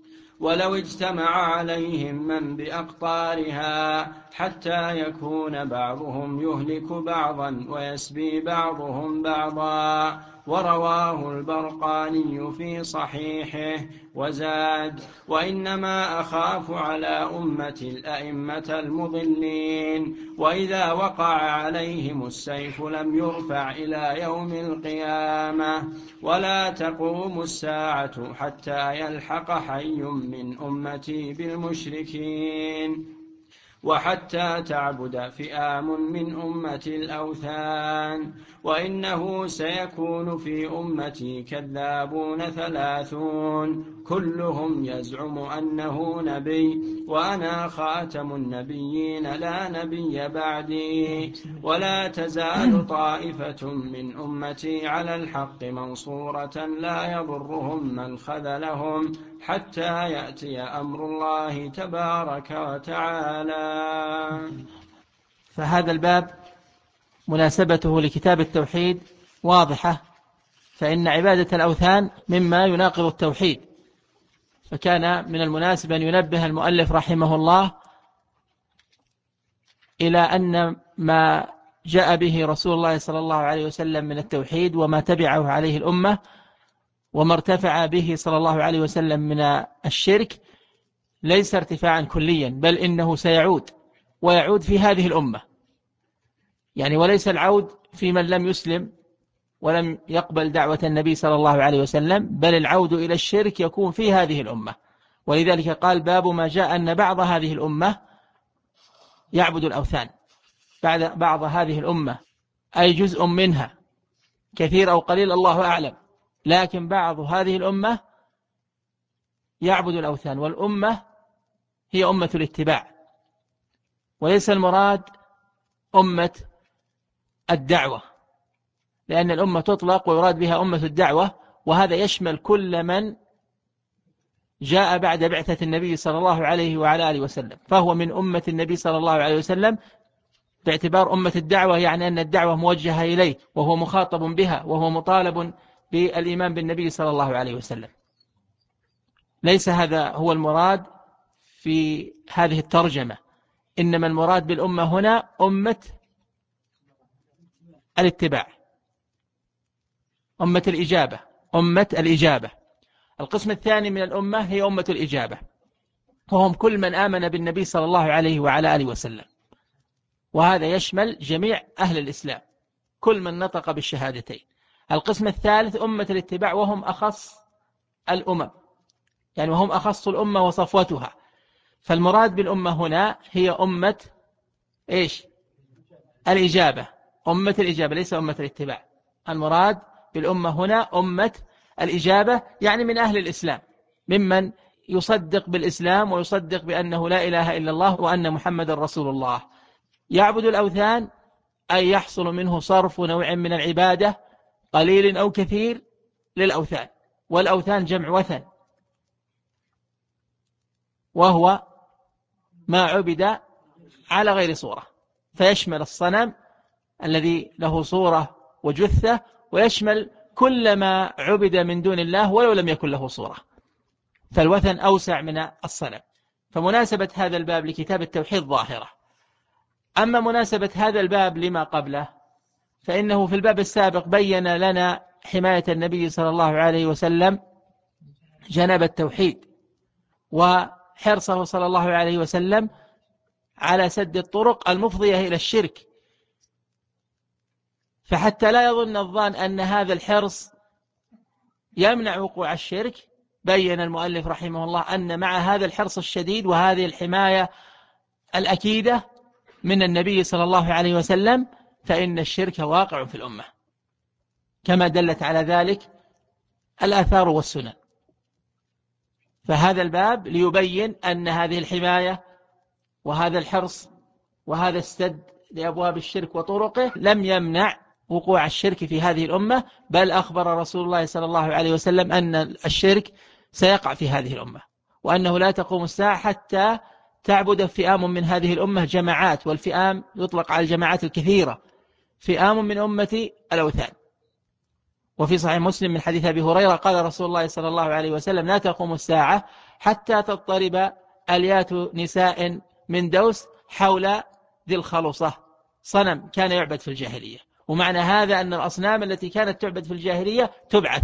ولو اجتمع عليهم من بأقطارها حتى يكون بعضهم يهلك بعضا ويسبي بعضهم بعضا. ورواه البرقاني في صحيحه وزاد: وإنما أخاف على أمة الأئمة المضلين، وإذا وقع عليهم السيف لم يرفع إلى يوم القيامة، ولا تقوم الساعة حتى يلحق حي من أمتي بالمشركين، وحتى تعبد فئام من أمة الأوثان. وإنه سيكون في أمتي كذابون 30 كلهم يزعم أنه نبي، وأنا خاتم النبيين لا نبي بعدي. ولا تزال طائفة من أمتي على الحق منصورة لا يضرهم من خذلهم حتى يأتي أمر الله تبارك وتعالى. فهذا الباب مناسبته لكتاب التوحيد واضحة، فإن عبادة الأوثان مما يناقض التوحيد، فكان من المناسب أن ينبه المؤلف رحمه الله إلى أن ما جاء به رسول الله صلى الله عليه وسلم من التوحيد وما تبعه عليه الأمة وما ارتفع به صلى الله عليه وسلم من الشرك ليس ارتفاعا كليا، بل إنه سيعود، ويعود في هذه الأمة، يعني وليس العود في من لم يسلم ولم يقبل دعوة النبي صلى الله عليه وسلم، بل العود إلى الشرك يكون في هذه الأمة. ولذلك قال: باب ما جاء أن بعض هذه الأمة يعبد الأوثان. بعض هذه الأمة أي جزء منها، كثير أو قليل الله أعلم، لكن بعض هذه الأمة يعبد الأوثان، والأمة هي أمة الاتباع، وليس المراد أمة الدعوة، لأن الأمة تطلق ويراد بها أمة الدعوة، وهذا يشمل كل من جاء بعد بعثة النبي صلى الله عليه وعلى آله وسلم، فهو من أمة النبي صلى الله عليه وسلم باعتبار أمة الدعوة، يعني أن الدعوة موجهة إليه وهو مخاطب بها وهو مطالب بالإيمان بالنبي صلى الله عليه وسلم. ليس هذا هو المراد في هذه الترجمة، إنما المراد بالأمة هنا أمة الاتباع، أمة الإجابة، أمة الإجابة. القسم الثاني من الأمة هي أمة الإجابة، وهم كل من آمن بالنبي صلى الله عليه وعلى آله وسلم، وهذا يشمل جميع أهل الإسلام، كل من نطق بالشهادتين. القسم الثالث أمة الاتباع، وهم أخص الأمم، يعني وهم أخص الأمة وصفوتها. فالمراد بالأمة هنا هي أمة إيش؟ الإجابة، أمة الإجابة، ليس أمة الاتباع. المراد بالأمة هنا أمة الإجابة، يعني من أهل الإسلام، ممن يصدق بالإسلام ويصدق بأنه لا إله إلا الله وأن محمد رسول الله. يعبد الأوثان أي يحصل منه صرف نوع من العبادة قليل أو كثير للأوثان، والأوثان جمع وثن، وهو ما عبد على غير صورة، فيشمل الصنم الذي له صورة وجثة، ويشمل كل ما عبد من دون الله ولو لم يكن له صورة، فالوثن أوسع من الصنم. فمناسبة هذا الباب لكتاب التوحيد ظاهرة. أما مناسبة هذا الباب لما قبله، فإنه في الباب السابق بين لنا حماية النبي صلى الله عليه وسلم جنب التوحيد، وحرصه صلى الله عليه وسلم على سد الطرق المفضية إلى الشرك، فحتى لا يظن الظان أن هذا الحرص يمنع وقوع الشرك، بين المؤلف رحمه الله أن مع هذا الحرص الشديد وهذه الحماية الأكيدة من النبي صلى الله عليه وسلم، فإن الشرك واقع في الأمة، كما دلت على ذلك الآثار والسنن. فهذا الباب ليبين أن هذه الحماية وهذا الحرص وهذا السد لأبواب الشرك وطرقه لم يمنع وقوع الشرك في هذه الأمة، بل أخبر رسول الله صلى الله عليه وسلم أن الشرك سيقع في هذه الأمة، وأنه لا تقوم الساعة حتى تعبد فئام من هذه الأمة جماعات، والفئام يطلق على الجماعات الكثيرة، فئام من أمة الأوثان. وفي صحيح مسلم من حديث أبي هريرة قال رسول الله صلى الله عليه وسلم: لا تقوم الساعة حتى تضطرب أليات نساء من دوس حول ذي الخلصة، صنم كان يعبد في الجاهلية. ومعنى هذا أن الأصنام التي كانت تعبد في الجاهلية تبعث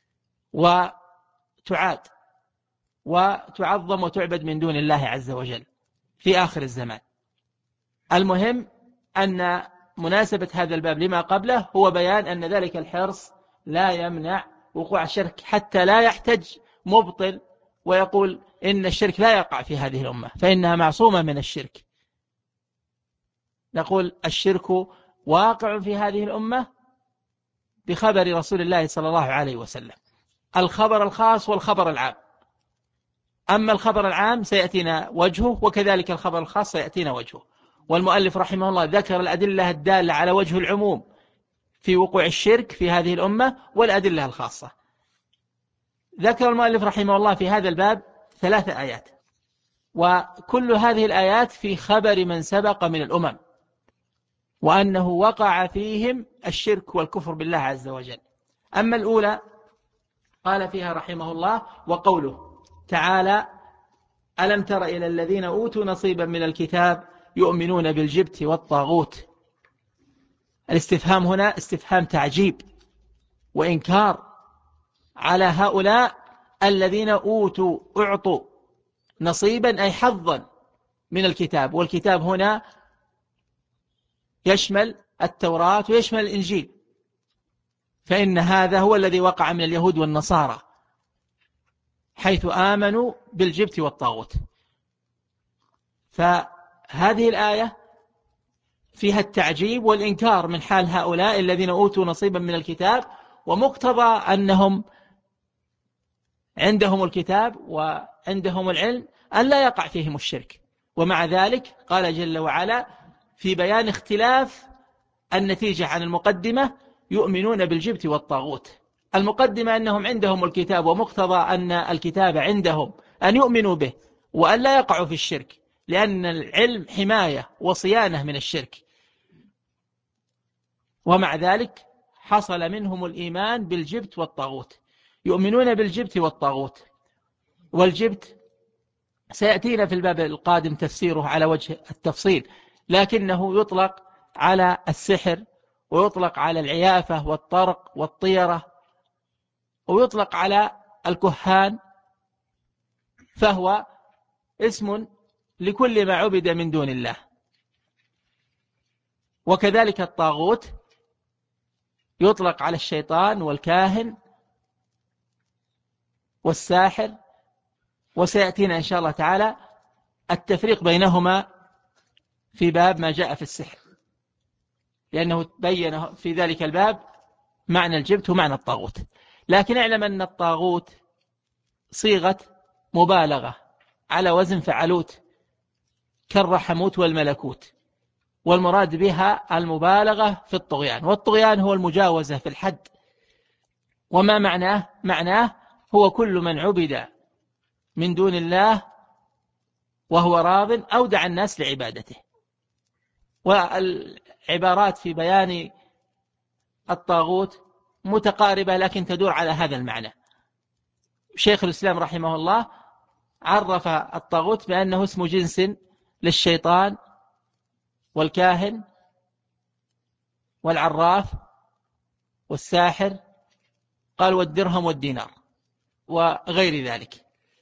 وتعاد وتعظم وتعبد من دون الله عز وجل في آخر الزمان. المهم أن مناسبة هذا الباب لما قبله هو بيان أن ذلك الحرص لا يمنع وقوع الشرك، حتى لا يحتج مبطل ويقول إن الشرك لا يقع في هذه الأمة فإنها معصومة من الشرك. نقول الشرك واقع في هذه الأمة بخبر رسول الله صلى الله عليه وسلم، الخبر الخاص والخبر العام. أما الخبر العام سيأتينا وجهه، وكذلك الخبر الخاص سيأتينا وجهه. والمؤلف رحمه الله ذكر الأدلة الدالة على وجه العموم في وقوع الشرك في هذه الأمة والأدلة الخاصة. ذكر المؤلف رحمه الله في هذا الباب 3 آيات، وكل هذه الآيات في خبر من سبق من الأمم وأنه وقع فيهم الشرك والكفر بالله عز وجل. أما الأولى قال فيها رحمه الله: وقوله تعالى: ألم تر إلى الذين أوتوا نصيبا من الكتاب يؤمنون بالجبت والطاغوت. الاستفهام هنا استفهام تعجيب وإنكار على هؤلاء الذين أعطوا نصيبا أي حظا من الكتاب، والكتاب هنا يشمل التوراة ويشمل الإنجيل، فإن هذا هو الذي وقع من اليهود والنصارى حيث آمنوا بالجبت والطاغوت. فهذه الآية فيها التعجيب والإنكار من حال هؤلاء الذين أوتوا نصيبا من الكتاب، ومقتضى أنهم عندهم الكتاب وعندهم العلم أن لا يقع فيهم الشرك. ومع ذلك قال جل وعلا في بيان اختلاف النتيجة عن المقدمة: يؤمنون بالجبت والطاغوت. المقدمة أنهم عندهم الكتاب، ومقتضى أن الكتاب عندهم أن يؤمنوا به وأن لا يقعوا في الشرك، لأن العلم حماية وصيانة من الشرك. ومع ذلك حصل منهم الإيمان بالجبت والطاغوت، يؤمنون بالجبت والطاغوت. والجبت سيأتينا في الباب القادم تفسيره على وجه التفصيل، لكنه يطلق على السحر، ويطلق على العيافة والطرق والطيرة، ويطلق على الكهان، فهو اسم لكل ما عبد من دون الله. وكذلك الطاغوت يطلق على الشيطان والكاهن والساحر، وسيأتينا إن شاء الله تعالى التفريق بينهما في باب ما جاء في السحر، لأنه بين في ذلك الباب معنى الجبت ومعنى الطاغوت. لكن اعلم أن الطاغوت صيغة مبالغة على وزن فعلوت كالرحموت والملكوت، والمراد بها المبالغة في الطغيان، والطغيان هو المجاوزة في الحد. وما معناه هو كل من عبد من دون الله وهو راض أو دعا الناس لعبادته. والعبارات في بيان الطاغوت متقاربة لكن تدور على هذا المعنى. شيخ الإسلام رحمه الله عرف الطاغوت بأنه اسم جنس للشيطان والكاهن والعراف والساحر، قال والدرهم والدينار وغير ذلك.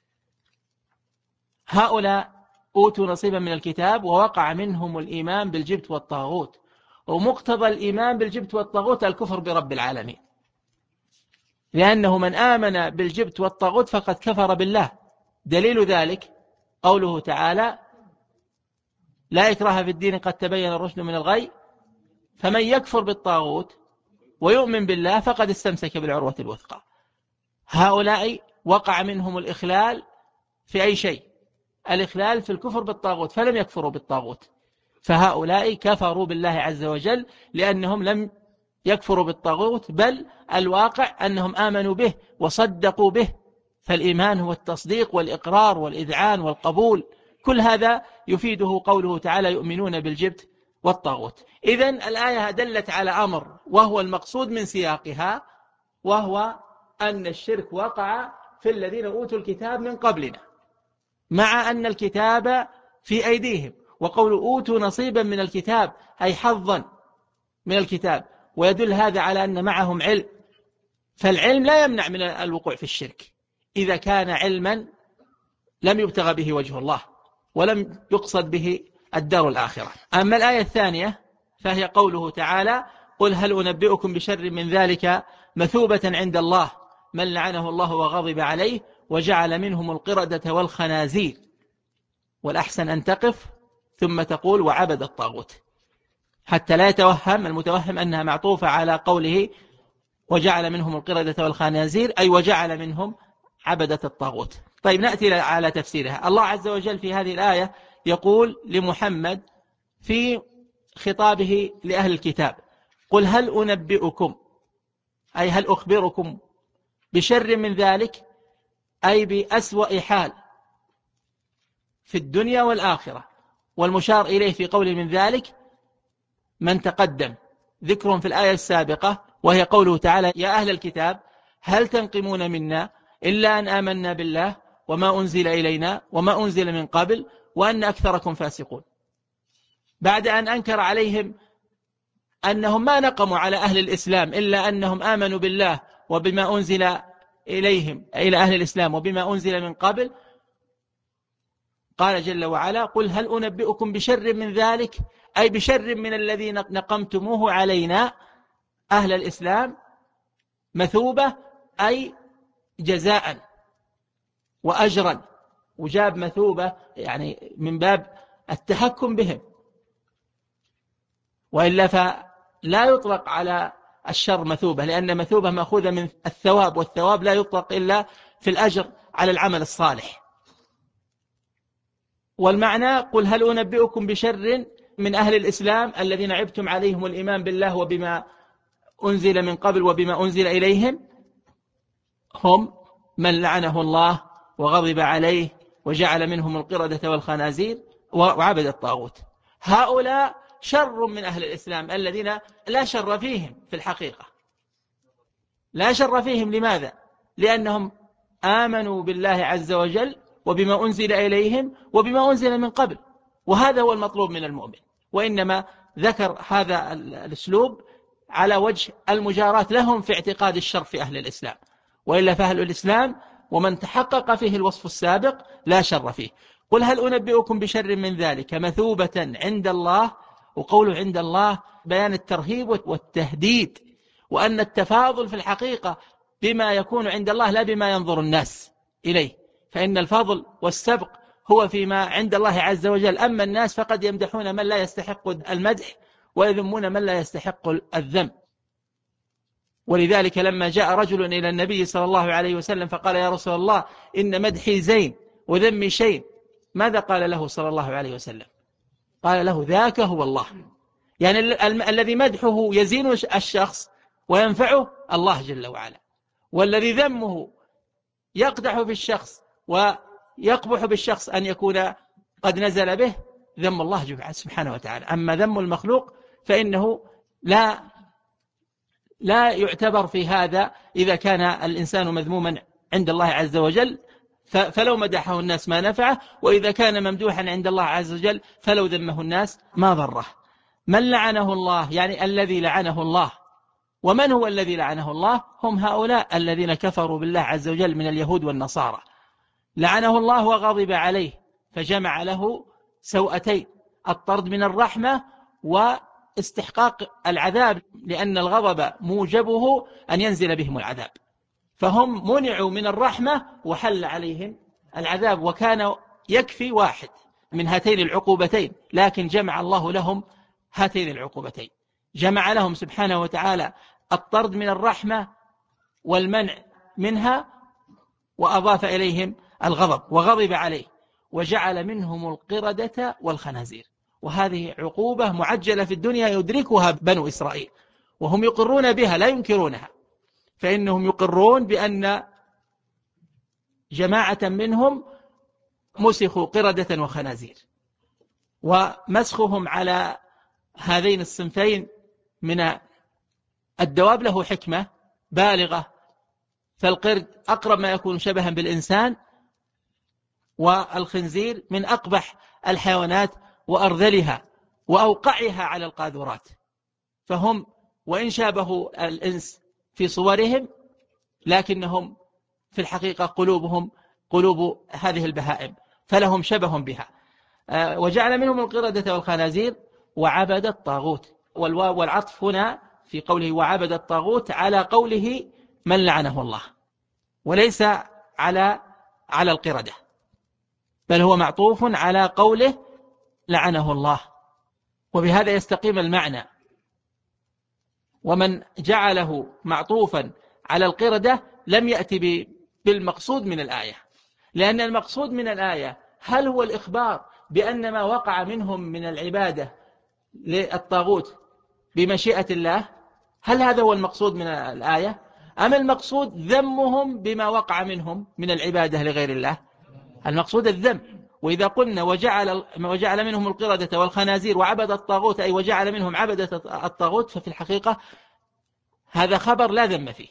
هؤلاء أوتوا نصيبا من الكتاب ووقع منهم الإيمان بالجبت والطاغوت، ومقتضى الإيمان بالجبت والطاغوت الكفر برب العالمين، لأنه من آمن بالجبت والطاغوت فقد كفر بالله. دليل ذلك قوله تعالى: لا إكراه في الدين قد تبين الرشد من الغي فمن يكفر بالطاغوت ويؤمن بالله فقد استمسك بالعروة الوثقى. هؤلاء وقع منهم الإخلال في أي شيء؟ الإخلال في الكفر بالطاغوت، فلم يكفروا بالطاغوت، فهؤلاء كفروا بالله عز وجل لأنهم لم يكفروا بالطاغوت، بل الواقع أنهم آمنوا به وصدقوا به. فالإيمان هو التصديق والإقرار والإذعان والقبول، كل هذا يفيده قوله تعالى: يؤمنون بالجبت والطاغوت. إذن الآية دلت على أمر وهو المقصود من سياقها، وهو أن الشرك وقع في الذين أوتوا الكتاب من قبلنا، مع أن الكتاب في أيديهم. وقول أوتوا نصيبا من الكتاب أي حظا من الكتاب، ويدل هذا على أن معهم علم، فالعلم لا يمنع من الوقوع في الشرك إذا كان علما لم يبتغى به وجه الله ولم يقصد به الدار الآخرة. أما الآية الثانية فهي قوله تعالى: قل هل أنبئكم بشر من ذلك مثوبة عند الله من لعنه الله وغضب عليه وجعل منهم القردة والخنازير. والأحسن أن تقف ثم تقول وعبد الطاغوت، حتى لا يتوهم المتوهم أنها معطوفة على قوله وجعل منهم القردة والخنازير، أي وجعل منهم عبدة الطاغوت. طيب نأتي على تفسيرها. الله عز وجل في هذه الآية يقول لمحمد في خطابه لأهل الكتاب: قل هل أنبئكم، أي هل أخبركم بشر من ذلك، أي بأسوأ حال في الدنيا والآخرة. والمشار إليه في قول من ذلك من تقدم ذكرهم في الآية السابقة، وهي قوله تعالى: يا أهل الكتاب هل تنقمون منا إلا أن آمنا بالله وما أنزل إلينا وما أنزل من قبل وأن أكثركم فاسقون. بعد أن أنكر عليهم أنهم ما نقموا على أهل الإسلام إلا أنهم آمنوا بالله وبما أنزل إليهم إلى أهل الإسلام وبما أنزل من قبل، قال جل وعلا: قل هل أنبئكم بشر من ذلك، أي بشر من الذي نقمتموه علينا أهل الإسلام، مثوبة أي جزاء وأجرا، وجاب مثوبة يعني من باب التحكم بهم، وإلا فلا يطلق على الشر مثوبة، لأن مثوبة مأخوذة من الثواب، والثواب لا يطلق إلا في الأجر على العمل الصالح. والمعنى: قل هل أنبئكم بشر من أهل الإسلام الذين عبتم عليهم الإيمان بالله وبما أنزل من قبل وبما أنزل إليهم، هم من لعنه الله وغضب عليه وجعل منهم القردة والخنازير وعبد الطاغوت. هؤلاء شر من أهل الإسلام الذين لا شر فيهم في الحقيقة، لا شر فيهم. لماذا؟ لأنهم آمنوا بالله عز وجل وبما أنزل إليهم وبما أنزل من قبل، وهذا هو المطلوب من المؤمن. وإنما ذكر هذا الأسلوب على وجه المجاراة لهم في اعتقاد الشر في أهل الإسلام، وإلا فأهل الإسلام ومن تحقق فيه الوصف السابق لا شر فيه. قل هل أنبئكم بشر من ذلك مثوبة عند الله، وقوله عند الله بيان الترهيب والتهديد، وأن التفاضل في الحقيقة بما يكون عند الله لا بما ينظر الناس إليه، فإن الفضل والسبق هو فيما عند الله عز وجل. أما الناس فقد يمدحون من لا يستحق المدح ويذمون من لا يستحق الذم. ولذلك لما جاء رجل إلى النبي صلى الله عليه وسلم فقال: يا رسول الله إن مدحي زين وذمي شين، ماذا قال له صلى الله عليه وسلم؟ قال له: ذاك هو الله. يعني الذي مدحه يزين الشخص وينفعه الله جل وعلا، والذي ذمه يقدح في الشخص ويقبح بالشخص أن يكون قد نزل به ذم الله سبحانه وتعالى. أما ذم المخلوق فإنه لا يعتبر في هذا إذا كان الإنسان مذموما عند الله عز وجل، فلو مدحه الناس ما نفعه، وإذا كان ممدوحا عند الله عز وجل فلو ذمه الناس ما ضره. من لعنه الله يعني الذي لعنه الله. ومن هو الذي لعنه الله؟ هم هؤلاء الذين كفروا بالله عز وجل من اليهود والنصارى. لعنه الله وغضب عليه، فجمع له سوءتين: الطرد من الرحمة واستحقاق العذاب، لأن الغضب موجبه أن ينزل بهم العذاب، فهم منعوا من الرحمة وحل عليهم العذاب، وكان يكفي واحد من هاتين العقوبتين، لكن جمع الله لهم هاتين العقوبتين، جمع لهم سبحانه وتعالى الطرد من الرحمة والمنع منها، وأضاف إليهم الغضب وغضب عليه وجعل منهم القردة والخنازير. وهذه عقوبة معجلة في الدنيا يدركها بنو إسرائيل، وهم يقرون بها لا ينكرونها، فإنهم يقرون بأن جماعة منهم مسخوا قردة وخنازير. ومسخهم على هذين الصنفين من الدواب له حكمة بالغة فالقرد أقرب ما يكون شبها بالإنسان، والخنزير من أقبح الحيوانات وأرذلها وأوقعها على القاذورات، فهم وإن شابهوا الإنس في صورهم لكنهم في الحقيقة قلوبهم قلوب هذه البهائم، فلهم شبه بها. وجعل منهم القردة والخنازير وعبد الطاغوت، والواو والعطف هنا في قوله وعبد الطاغوت على قوله من لعنه الله، وليس على القردة، بل هو معطوف على قوله لعنه الله، وبهذا يستقيم المعنى. ومن جعله معطوفا على القردة لم يأتي بالمقصود من الآية، لأن المقصود من الآية هل هو الإخبار بأن ما وقع منهم من العبادة للطاغوت بمشيئة الله؟ هل هذا هو المقصود من الآية؟ أم المقصود ذمهم بما وقع منهم من العبادة لغير الله؟ المقصود الذم. وإذا قلنا وجعل منهم القردة والخنازير وعبد الطاغوت، أي وجعل منهم عبدة الطاغوت، ففي الحقيقة هذا خبر لا ذم فيه.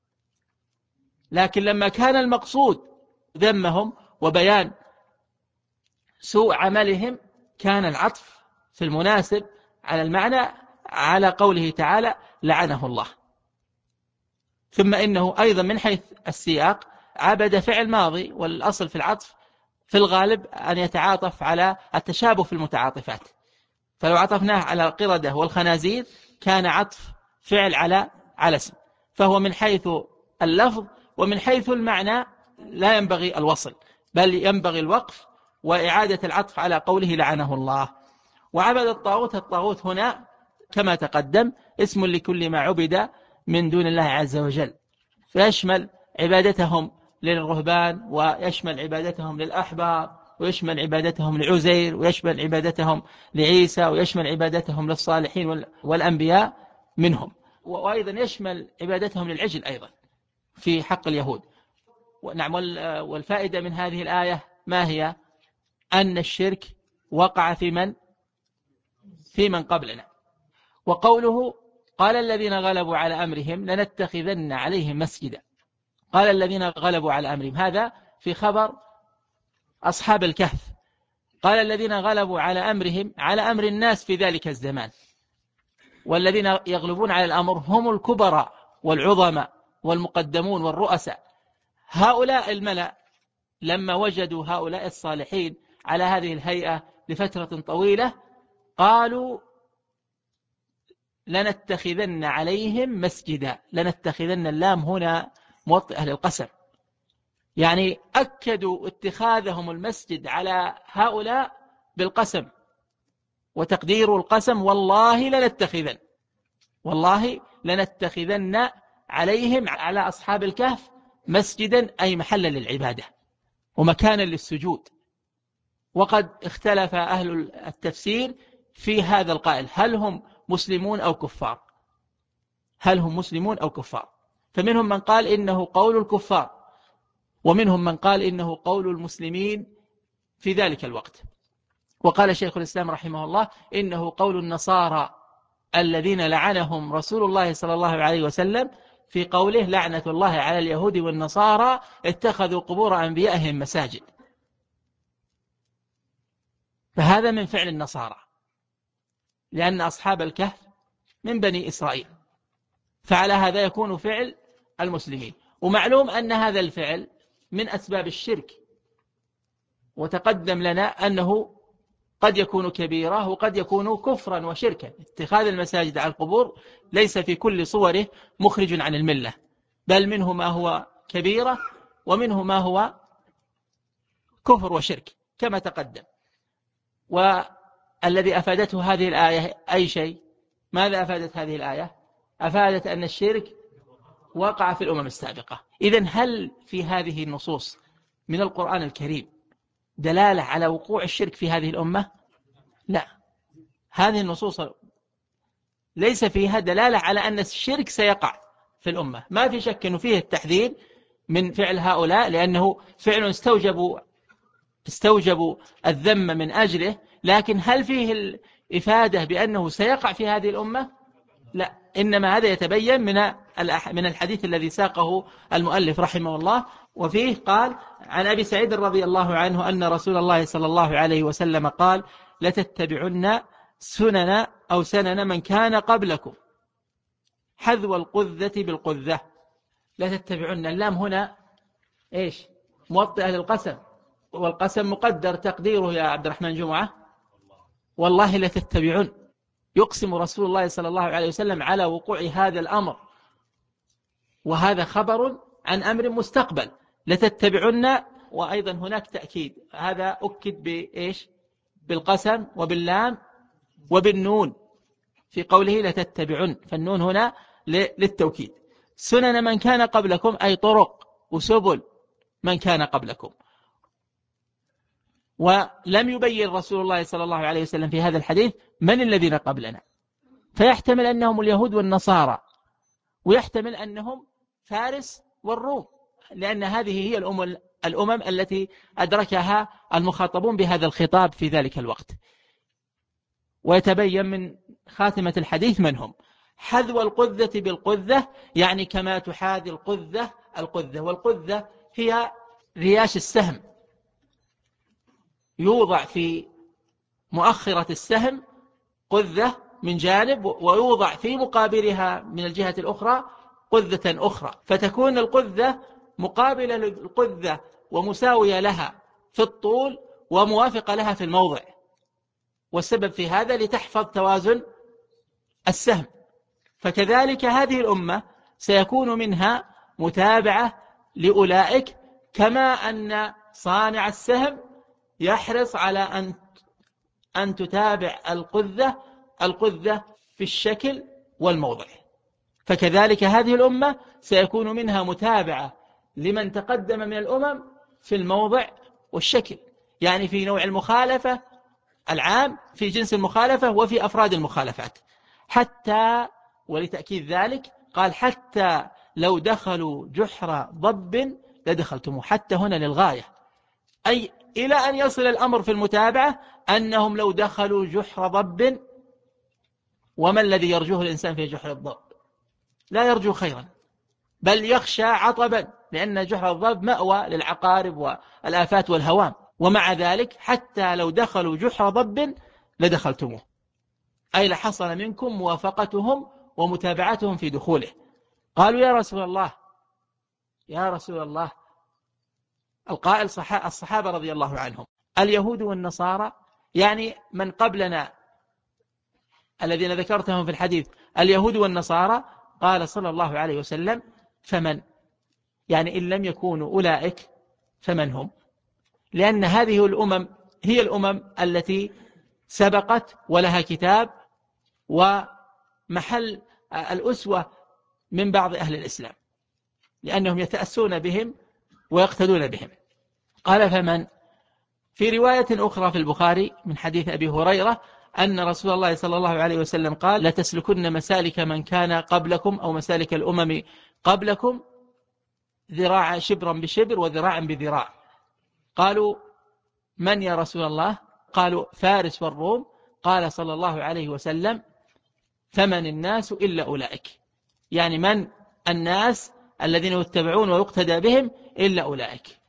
لكن لما كان المقصود ذمهم وبيان سوء عملهم كان العطف في المناسب على المعنى على قوله تعالى لعنه الله. ثم إنه أيضا من حيث السياق عبد فعل ماضي، والأصل في العطف في الغالب أن يتعاطف على التشابه في المتعاطفات، فلو عطفناه على القردة والخنازير كان عطف فعل على اسم، فهو من حيث اللفظ ومن حيث المعنى لا ينبغي الوصل، بل ينبغي الوقف وإعادة العطف على قوله لعنه الله. وعبد الطاغوت، الطاغوت هنا كما تقدم اسم لكل ما عبد من دون الله عز وجل، فيشمل عبادتهم للرهبان، ويشمل عبادتهم للأحبار، ويشمل عبادتهم لعزير، ويشمل عبادتهم لعيسى، ويشمل عبادتهم للصالحين والأنبياء منهم، وأيضا يشمل عبادتهم للعجل أيضا في حق اليهود. نعم. والفائدة من هذه الآية ما هي؟ أن الشرك وقع في من قبلنا. وقوله قال الذين غلبوا على أمرهم لنتخذن عليهم مسجدا، قال الذين غلبوا على أمرهم، هذا في خبر أصحاب الكهف. قال الذين غلبوا على أمرهم على أمر الناس في ذلك الزمان، والذين يغلبون على الأمر هم الكبراء والعظماء والمقدمون والرؤساء. هؤلاء الملأ لما وجدوا هؤلاء الصالحين على هذه الهيئة لفترة طويلة قالوا لنتخذن عليهم مسجدا. لنتخذن، اللام هنا موطئة للقسم، يعني أكدوا اتخاذهم المسجد على هؤلاء بالقسم، وتقدير القسم والله لنتخذن، والله لنتخذن عليهم على أصحاب الكهف مسجدا، أي محلا للعبادة ومكانا للسجود. وقد اختلف أهل التفسير في هذا القائل، هل هم مسلمون أو كفار؟ هل هم مسلمون أو كفار؟ فمنهم من قال إنه قول الكفار، ومنهم من قال إنه قول المسلمين في ذلك الوقت. وقال شيخ الإسلام رحمه الله إنه قول النصارى الذين لعنهم رسول الله صلى الله عليه وسلم في قوله لعنة الله على اليهود والنصارى اتخذوا قبور أنبيائهم مساجد، فهذا من فعل النصارى، لأن أصحاب الكهف من بني إسرائيل، فعلى هذا يكون فعل المسلمين. ومعلوم أن هذا الفعل من أسباب الشرك، وتقدم لنا أنه قد يكون كبيرة وقد يكون كفرا وشركا. اتخاذ المساجد على القبور ليس في كل صوره مخرج عن الملة، بل منه ما هو كبيرة ومنه ما هو كفر وشرك كما تقدم. والذي أفادته هذه الآية أي شيء؟ ماذا أفادت هذه الآية؟ أفادت أن الشرك وقع في الأمم السابقة. إذن هل في هذه النصوص من القرآن الكريم دلالة على وقوع الشرك في هذه الأمة؟ لا، هذه النصوص ليس فيها دلالة على أن الشرك سيقع في الأمة. ما في شك أنه فيه التحذير من فعل هؤلاء، لأنه فعل استوجبوا الذم من أجله، لكن هل فيه الإفادة بأنه سيقع في هذه الأمة؟ لا، إنما هذا يتبين من من الحديث الذي ساقه المؤلف رحمه الله، وفيه قال عن أبي سعيد رضي الله عنه أن رسول الله صلى الله عليه وسلم قال لتتبعن سنن أو سنن من كان قبلكم حذو القذة بالقذة. لتتبعن، اللام هنا إيش؟ موطئة للقسم، والقسم مقدر تقديره يا عبد الرحمن جمعة، والله لتتبعن، يقسم رسول الله صلى الله عليه وسلم على وقوع هذا الأمر، وهذا خبر عن أمر مستقبل. لتتبعن، وأيضا هناك تأكيد، هذا أكد بإيش؟ بالقسم وباللام وبالنون في قوله لتتبعن، فالنون هنا للتوكيد. سنن من كان قبلكم أي طرق وسبل من كان قبلكم. ولم يبين رسول الله صلى الله عليه وسلم في هذا الحديث من الذين قبلنا، فيحتمل أنهم اليهود والنصارى، ويحتمل أنهم فارس والروم، لأن هذه هي الأمم التي أدركها المخاطبون بهذا الخطاب في ذلك الوقت. ويتبين من خاتمة الحديث من هم. حذو القذة بالقذة، يعني كما تحاذي القذة القذة، والقذة هي رياش السهم، يوضع في مؤخرة السهم قذة من جانب، ويوضع في مقابلها من الجهة الأخرى قذة أخرى، فتكون القذة مقابلة للقذة ومساوية لها في الطول وموافقة لها في الموضع، والسبب في هذا لتحفظ توازن السهم. فكذلك هذه الأمة سيكون منها متابعة لأولئك، كما أن صانع السهم يحرص على أن تتابع القذة في الشكل والموضع، فكذلك هذه الأمة سيكون منها متابعة لمن تقدم من الأمم في الموضع والشكل، يعني في نوع المخالفة العام، في جنس المخالفة وفي أفراد المخالفات. حتى، ولتأكيد ذلك قال حتى لو دخلوا جحر ضب لدخلتموه، حتى هنا للغاية، أي إلى أن يصل الأمر في المتابعة أنهم لو دخلوا جحر ضب، وما الذي يرجوه الإنسان في جحر الضب؟ لا يرجو خيرا، بل يخشى عطبا، لأن جحر الضب مأوى للعقارب والآفات والهوام. ومع ذلك حتى لو دخلوا جحر ضب لدخلتموه، أي لحصل منكم موافقتهم ومتابعتهم في دخوله. قالوا يا رسول الله، يا رسول الله، القائل الصحابة رضي الله عنهم، اليهود والنصارى، يعني من قبلنا الذين ذكرتهم في الحديث اليهود والنصارى، قال صلى الله عليه وسلم فمن؟ يعني إن لم يكونوا أولئك فمن هم؟ لأن هذه الأمم هي الأمم التي سبقت ولها كتاب ومحل الأسوة من بعض أهل الإسلام، لأنهم يتأسون بهم ويقتدون بهم. قال فمن؟ في رواية أخرى في البخاري من حديث أبي هريرة أن رسول الله صلى الله عليه وسلم قال لتسلكن مسالك من كان قبلكم أو مسالك الأمم قبلكم ذراع شبرا بشبر وذراعا بذراع. قالوا من يا رسول الله؟ قالوا فارس والروم. قال صلى الله عليه وسلم فمن الناس إلا أولئك، يعني من الناس الذين يتبعون ويقتدى بهم إلا أولئك.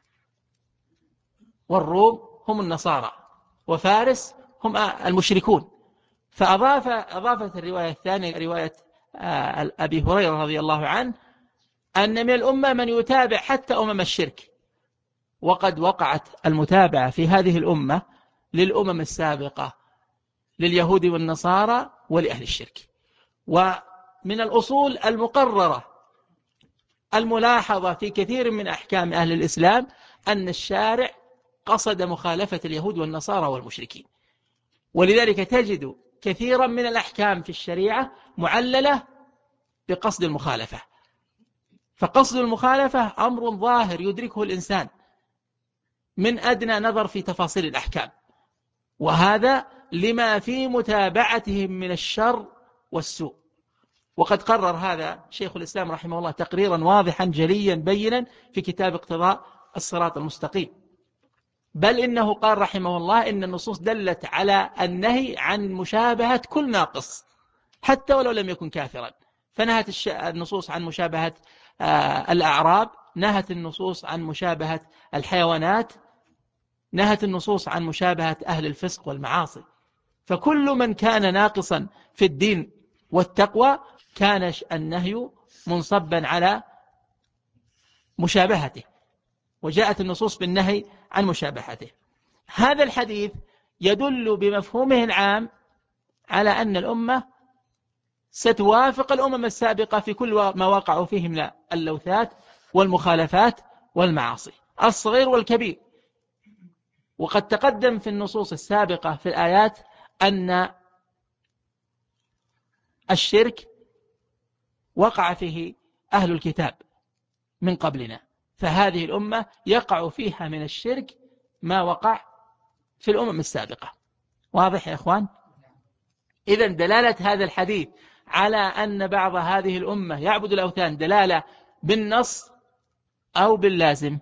والروم هم النصارى، وفارس هم المشركون. فأضافت الرواية الثانية رواية أبي هريرة رضي الله عنه أن من الأمة من يتابع حتى أمم الشرك، وقد وقعت المتابعة في هذه الأمة للأمم السابقة، لليهود والنصارى ولأهل الشرك. ومن الأصول المقررة الملاحظة في كثير من أحكام أهل الإسلام أن الشارع قصد مخالفة اليهود والنصارى والمشركين، ولذلك تجد كثيرا من الأحكام في الشريعة معللة بقصد المخالفة. فقصد المخالفة أمر ظاهر يدركه الإنسان من أدنى نظر في تفاصيل الأحكام، وهذا لما في متابعتهم من الشر والسوء. وقد قرر هذا شيخ الإسلام رحمه الله تقريرا واضحا جليا بينا في كتاب اقتضاء الصراط المستقيم. بل إنه قال رحمه الله إن النصوص دلت على النهي عن مشابهة كل ناقص حتى ولو لم يكن كافرا، فنهت النصوص عن مشابهة الأعراب، نهت النصوص عن مشابهة الحيوانات، نهت النصوص عن مشابهة أهل الفسق والمعاصي. فكل من كان ناقصا في الدين والتقوى كان النهي منصبا على مشابهته، وجاءت النصوص بالنهي عن مشابهته. هذا الحديث يدل بمفهومه العام على أن الأمة ستوافق الأمم السابقة في كل ما وقعوا فيه من اللوثات والمخالفات والمعاصي، الصغير والكبير. وقد تقدم في النصوص السابقة في الآيات أن الشرك وقع فيه أهل الكتاب من قبلنا، فهذه الأمة يقع فيها من الشرك ما وقع في الأمم السابقة. واضح يا إخوان؟ إذن دلالة هذا الحديث على أن بعض هذه الأمة يعبد الأوثان دلالة بالنص أو باللازم؟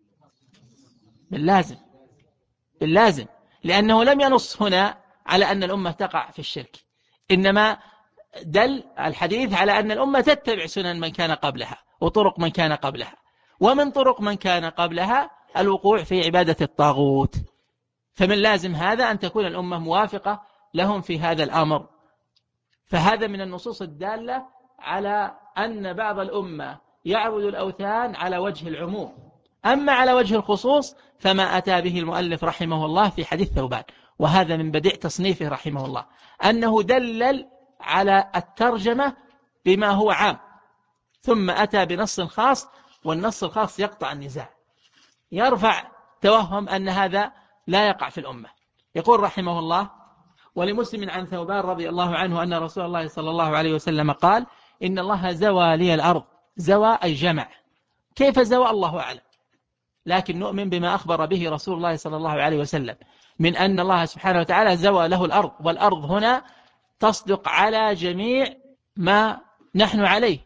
باللازم، لأنه لم ينص هنا على أن الأمة تقع في الشرك، إنما دل الحديث على أن الأمة تتبع سنن من كان قبلها وطرق من كان قبلها، ومن طرق من كان قبلها الوقوع في عبادة الطاغوت. فمن لازم هذا أن تكون الأمة موافقة لهم في هذا الأمر. فهذا من النصوص الدالة على أن بعض الأمة يعبد الأوثان على وجه العموم. أما على وجه الخصوص فما أتى به المؤلف رحمه الله في حديث ثوبان، وهذا من بديع تصنيفه رحمه الله، أنه دلل على الترجمة بما هو عام، ثم أتى بنص خاص، والنص الخاص يقطع النزاع، يرفع توهم أن هذا لا يقع في الأمة. يقول رحمه الله: ولمسلم عن ثوبان رضي الله عنه أن رسول الله صلى الله عليه وسلم قال: إن الله زوى لي الأرض. زوى أي جمع. كيف زوى الله أعلم، لكن نؤمن بما أخبر به رسول الله صلى الله عليه وسلم من أن الله سبحانه وتعالى زوى له الأرض، والأرض هنا تصدق على جميع ما نحن عليه،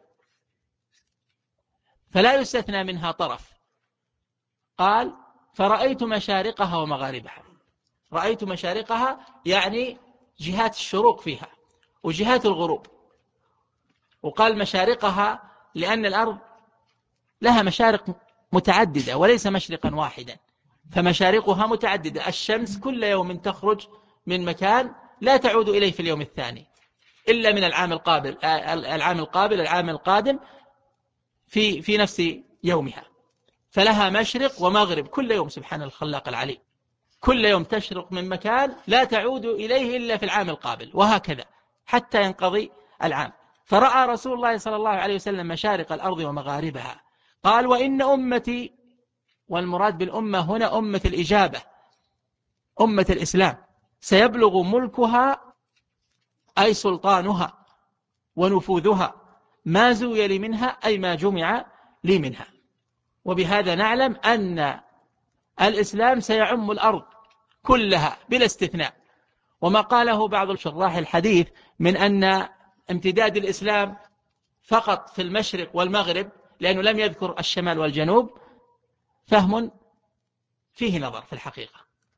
فلا يستثنى منها طرف. قال: فرأيت مشارقها ومغاربها. رأيت مشارقها يعني جهات الشروق فيها وجهات الغروب، وقال مشارقها لأن الأرض لها مشارق متعددة وليس مشرقا واحدا، فمشارقها متعددة. الشمس كل يوم تخرج من مكان لا تعود إليه في اليوم الثاني إلا من العام القادم في نفس يومها، فلها مشرق ومغرب كل يوم. سبحان الخلاق العليم، كل يوم تشرق من مكان لا تعود إليه إلا في العام القابل، وهكذا حتى ينقضي العام. فرأى رسول الله صلى الله عليه وسلم مشارق الأرض ومغاربها. قال: وإن أمتي، والمراد بالأمة هنا أمة الإجابة، أمة الإسلام، سيبلغ ملكها أي سلطانها ونفوذها ما زوي لي منها أي ما جمع لي منها. وبهذا نعلم أن الإسلام سيعم الأرض كلها بلا استثناء. وما قاله بعض شراح الحديث من أن امتداد الإسلام فقط في المشرق والمغرب لأنه لم يذكر الشمال والجنوب فهم فيه نظر، في الحقيقة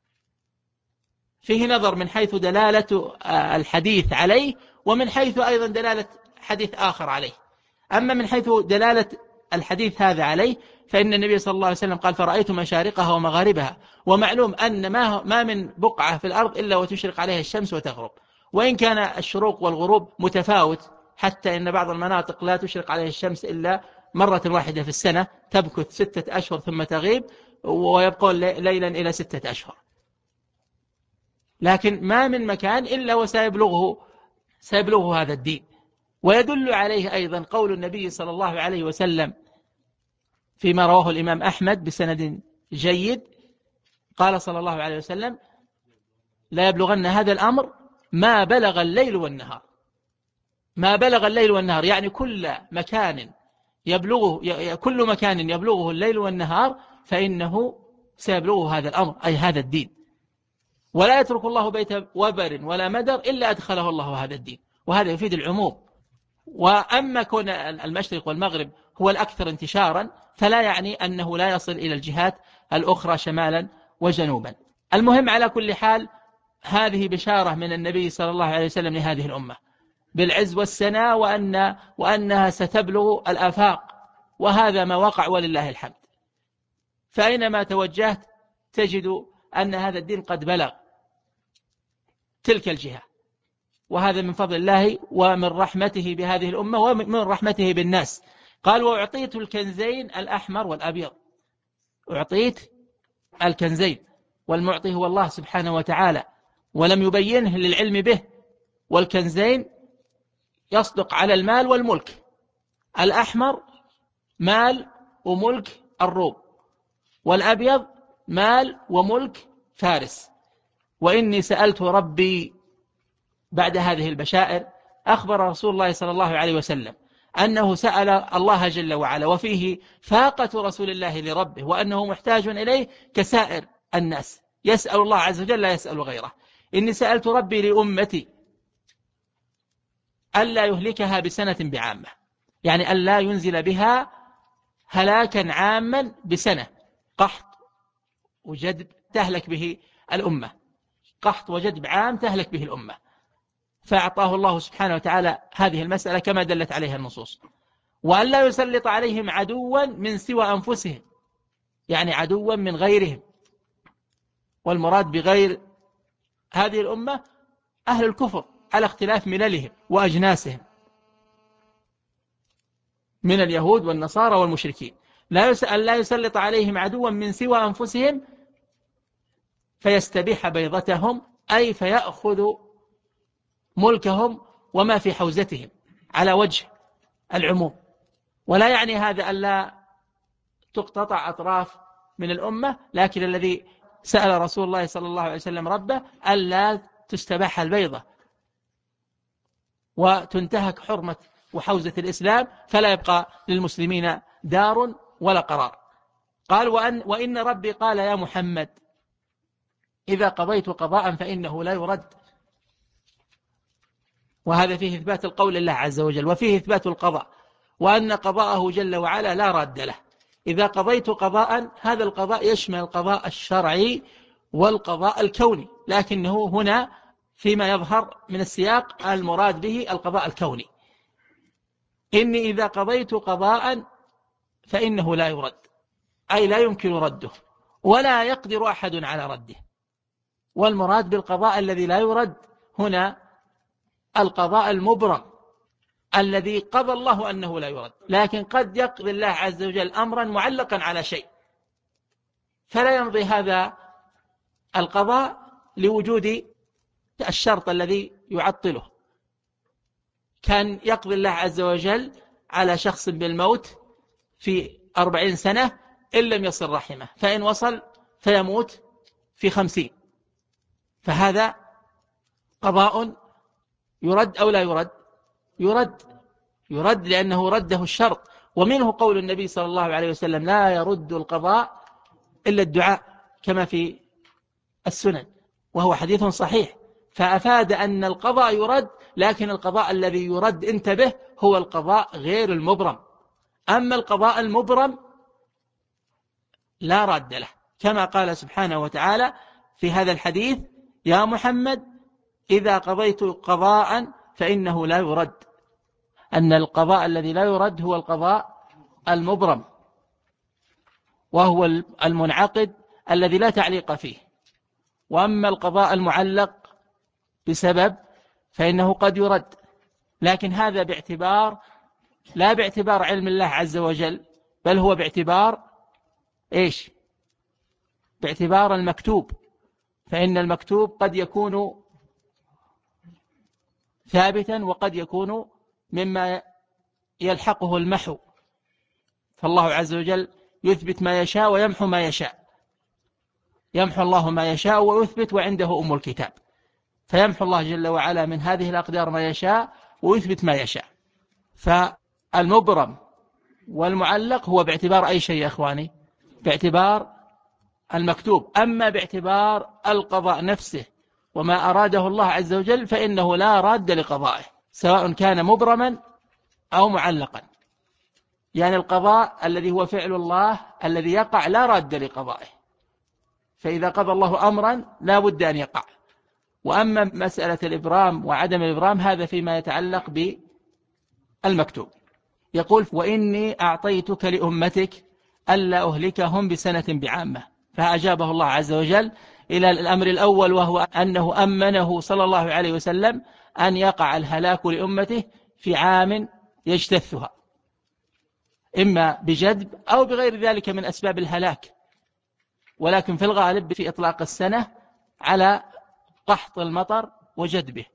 فيه نظر من حيث دلالة الحديث عليه، ومن حيث أيضا دلالة حديث آخر عليه. أما من حيث دلالة الحديث هذا عليه فإن النبي صلى الله عليه وسلم قال: فرأيت مشارقها ومغاربها. ومعلوم أن ما من بقعة في الأرض إلا وتشرق عليها الشمس وتغرب، وإن كان الشروق والغروب متفاوت، حتى إن بعض المناطق لا تشرق عليها الشمس إلا مرة واحدة في السنة، تبكث 6 أشهر ثم تغيب، ويبقون ليلا إلى 6 أشهر. لكن ما من مكان إلا وسيبلغه هذا الدين. ويدل عليه أيضا قول النبي صلى الله عليه وسلم فيما رواه الإمام أحمد بسند جيد، قال صلى الله عليه وسلم: لا يبلغن هذا الأمر ما بلغ الليل والنهار. ما بلغ الليل والنهار يعني كل مكان يبلغه الليل والنهار فإنه سيبلغه هذا الأمر أي هذا الدين. ولا يترك الله بيت وبر ولا مدر إلا أدخله الله هذا الدين، وهذا يفيد العموم. وأما كون المشرق والمغرب هو الأكثر انتشارا فلا يعني أنه لا يصل إلى الجهات الأخرى شمالا وجنوبا. المهم على كل حال هذه بشارة من النبي صلى الله عليه وسلم لهذه الأمة بالعز والسناء وأنها ستبلغ الآفاق، وهذا ما وقع ولله الحمد. فأينما توجهت تجد أن هذا الدين قد بلغ تلك الجهة، وهذا من فضل الله ومن رحمته بهذه الأمة ومن رحمته بالناس. قال: وأعطيت الكنزين الأحمر والأبيض. أعطيت الكنزين، والمعطي هو الله سبحانه وتعالى، ولم يبينه للعلم به. والكنزين يصدق على المال والملك. الأحمر مال وملك الروم، والأبيض مال وملك فارس. وإني سألت ربي بعد هذه البشائر. أخبر رسول الله صلى الله عليه وسلم أنه سأل الله جل وعلا، وفيه فاقة رسول الله لربه، وأنه محتاج إليه كسائر الناس، يسأل الله عز وجل لا يسأل غيره. إني سألت ربي لأمتي ألا يهلكها بسنة بعامة، يعني ألا ينزل بها هلاكا عاما بسنة، قحط وجدب تهلك به الأمة، قحط وجدب عام تهلك به الأمة. فأعطاه الله سبحانه وتعالى هذه المسألة كما دلت عليها النصوص. وأن لا يسلط عليهم عدوا من سوى أنفسهم، يعني عدوا من غيرهم. والمراد بغير هذه الأمة أهل الكفر على اختلاف مللهم وأجناسهم من اليهود والنصارى والمشركين. لا يسلط عليهم عدوا من سوى أنفسهم فيستبيح بيضتهم، أي فيأخذ ملكهم وما في حوزتهم على وجه العموم. ولا يعني هذا أن لا تقتطع أطراف من الأمة، لكن الذي سأل رسول الله صلى الله عليه وسلم ربه ألا تستباح البيضة وتنتهك حرمة وحوزة الإسلام، فلا يبقى للمسلمين دار ولا قرار. قال: وإن ربي قال يا محمد إذا قضيت قضاء فإنه لا يرد. وهذا فيه إثبات القول لله عز وجل، وفيه إثبات القضاء، وأن قضاءه جل وعلا لا راد له. إذا قضيت قضاء، هذا القضاء يشمل القضاء الشرعي والقضاء الكوني، لكنه هنا فيما يظهر من السياق المراد به القضاء الكوني. إني إذا قضيت قضاء فإنه لا يرد، أي لا يمكن رده ولا يقدر أحد على رده. والمراد بالقضاء الذي لا يرد هنا القضاء المبرم الذي قضى الله أنه لا يرد، لكن قد يقضي الله عز وجل أمرا معلقا على شيء فلا يمضي هذا القضاء لوجود الشرط الذي يعطله. كان يقضي الله عز وجل على شخص بالموت في 40 سنة إن لم يصل رحمه، فإن وصل فيموت في 50. فهذا قضاء يرد أو لا يرد؟ يرد لأنه رده الشرط. ومنه قول النبي صلى الله عليه وسلم: لا يرد القضاء إلا الدعاء، كما في السنن، وهو حديث صحيح. فأفاد أن القضاء يرد، لكن القضاء الذي يرد انتبه هو القضاء غير المبرم. أما القضاء المبرم لا راد له، كما قال سبحانه وتعالى في هذا الحديث: يا محمد إذا قضيت قضاء فإنه لا يرد. أن القضاء الذي لا يرد هو القضاء المبرم، وهو المنعقد الذي لا تعليق فيه. وأما القضاء المعلق بسبب فإنه قد يرد، لكن هذا لا باعتبار علم الله عز وجل، بل هو باعتبار إيش؟ باعتبار المكتوب. فإن المكتوب قد يكون ثابتا وقد يكون مما يلحقه المحو، فالله عز وجل يثبت ما يشاء ويمحو ما يشاء. يمحو الله ما يشاء ويثبت، وعنده أم الكتاب. فيمحو الله جل وعلا من هذه الأقدار ما يشاء ويثبت ما يشاء. فالمبرم والمعلق هو باعتبار أي شيء يا أخواني؟ باعتبار المكتوب. أما باعتبار القضاء نفسه وما أراده الله عز وجل فإنه لا راد لقضائه، سواء كان مبرما أو معلقا. يعني القضاء الذي هو فعل الله الذي يقع لا راد لقضائه، فإذا قضى الله أمرا لا بد أن يقع. وأما مسألة الإبرام وعدم الإبرام هذا فيما يتعلق بالمكتوب. يقول وإني أعطيتك لأمتك ألا أهلكهم بسنة بعامة، فأجابه الله عز وجل إلى الأمر الأول، وهو أنه أمنه صلى الله عليه وسلم أن يقع الهلاك لأمته في عام يجتثها، إما بجدب أو بغير ذلك من أسباب الهلاك، ولكن في الغالب في إطلاق السنة على قحط المطر وجدبه.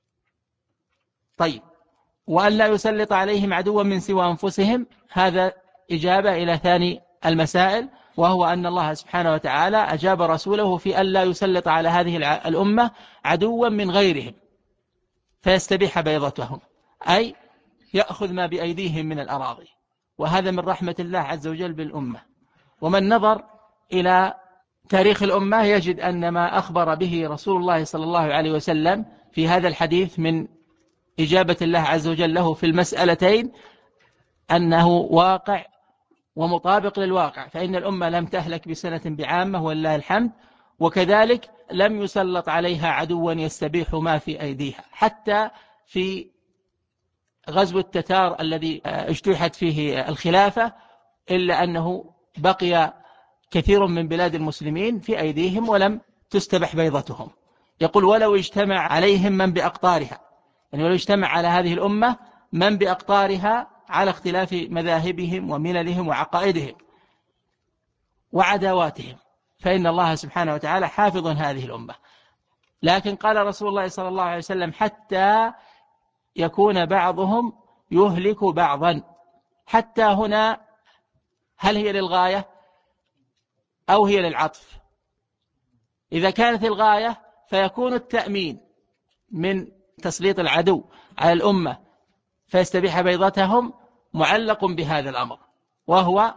طيب، وأن لا يسلط عليهم عدوا من سوى أنفسهم، هذا إجابة إلى ثاني المسائل، وهو أن الله سبحانه وتعالى أجاب رسوله في أن لا يسلط على هذه الأمة عدوا من غيرهم فيستبيح بيضتهم، أي يأخذ ما بأيديهم من الأراضي، وهذا من رحمة الله عز وجل بالأمة. ومن نظر إلى تاريخ الأمة يجد أن ما أخبر به رسول الله صلى الله عليه وسلم في هذا الحديث من إجابة الله عز وجل له في المسألتين أنه واقع ومطابق للواقع، فإن الأمة لم تهلك بسنة بعامة ولله الحمد، وكذلك لم يسلط عليها عدوا يستبيح ما في أيديها. حتى في غزو التتار الذي اجتيحت فيه الخلافة، إلا أنه بقي كثير من بلاد المسلمين في أيديهم ولم تستبح بيضتهم. يقول ولو اجتمع عليهم من بأقطارها، يعني ولو اجتمع على هذه الأمة من بأقطارها على اختلاف مذاهبهم ومللهم وعقائدهم وعداواتهم، فإن الله سبحانه وتعالى حافظ هذه الأمة. لكن قال رسول الله صلى الله عليه وسلم حتى يكون بعضهم يهلك بعضا. حتى هنا هل هي للغاية أو هي للعطف؟ إذا كانت الغاية فيكون التأمين من تسليط العدو على الأمة فيستبيح بيضتهم معلق بهذا الأمر، وهو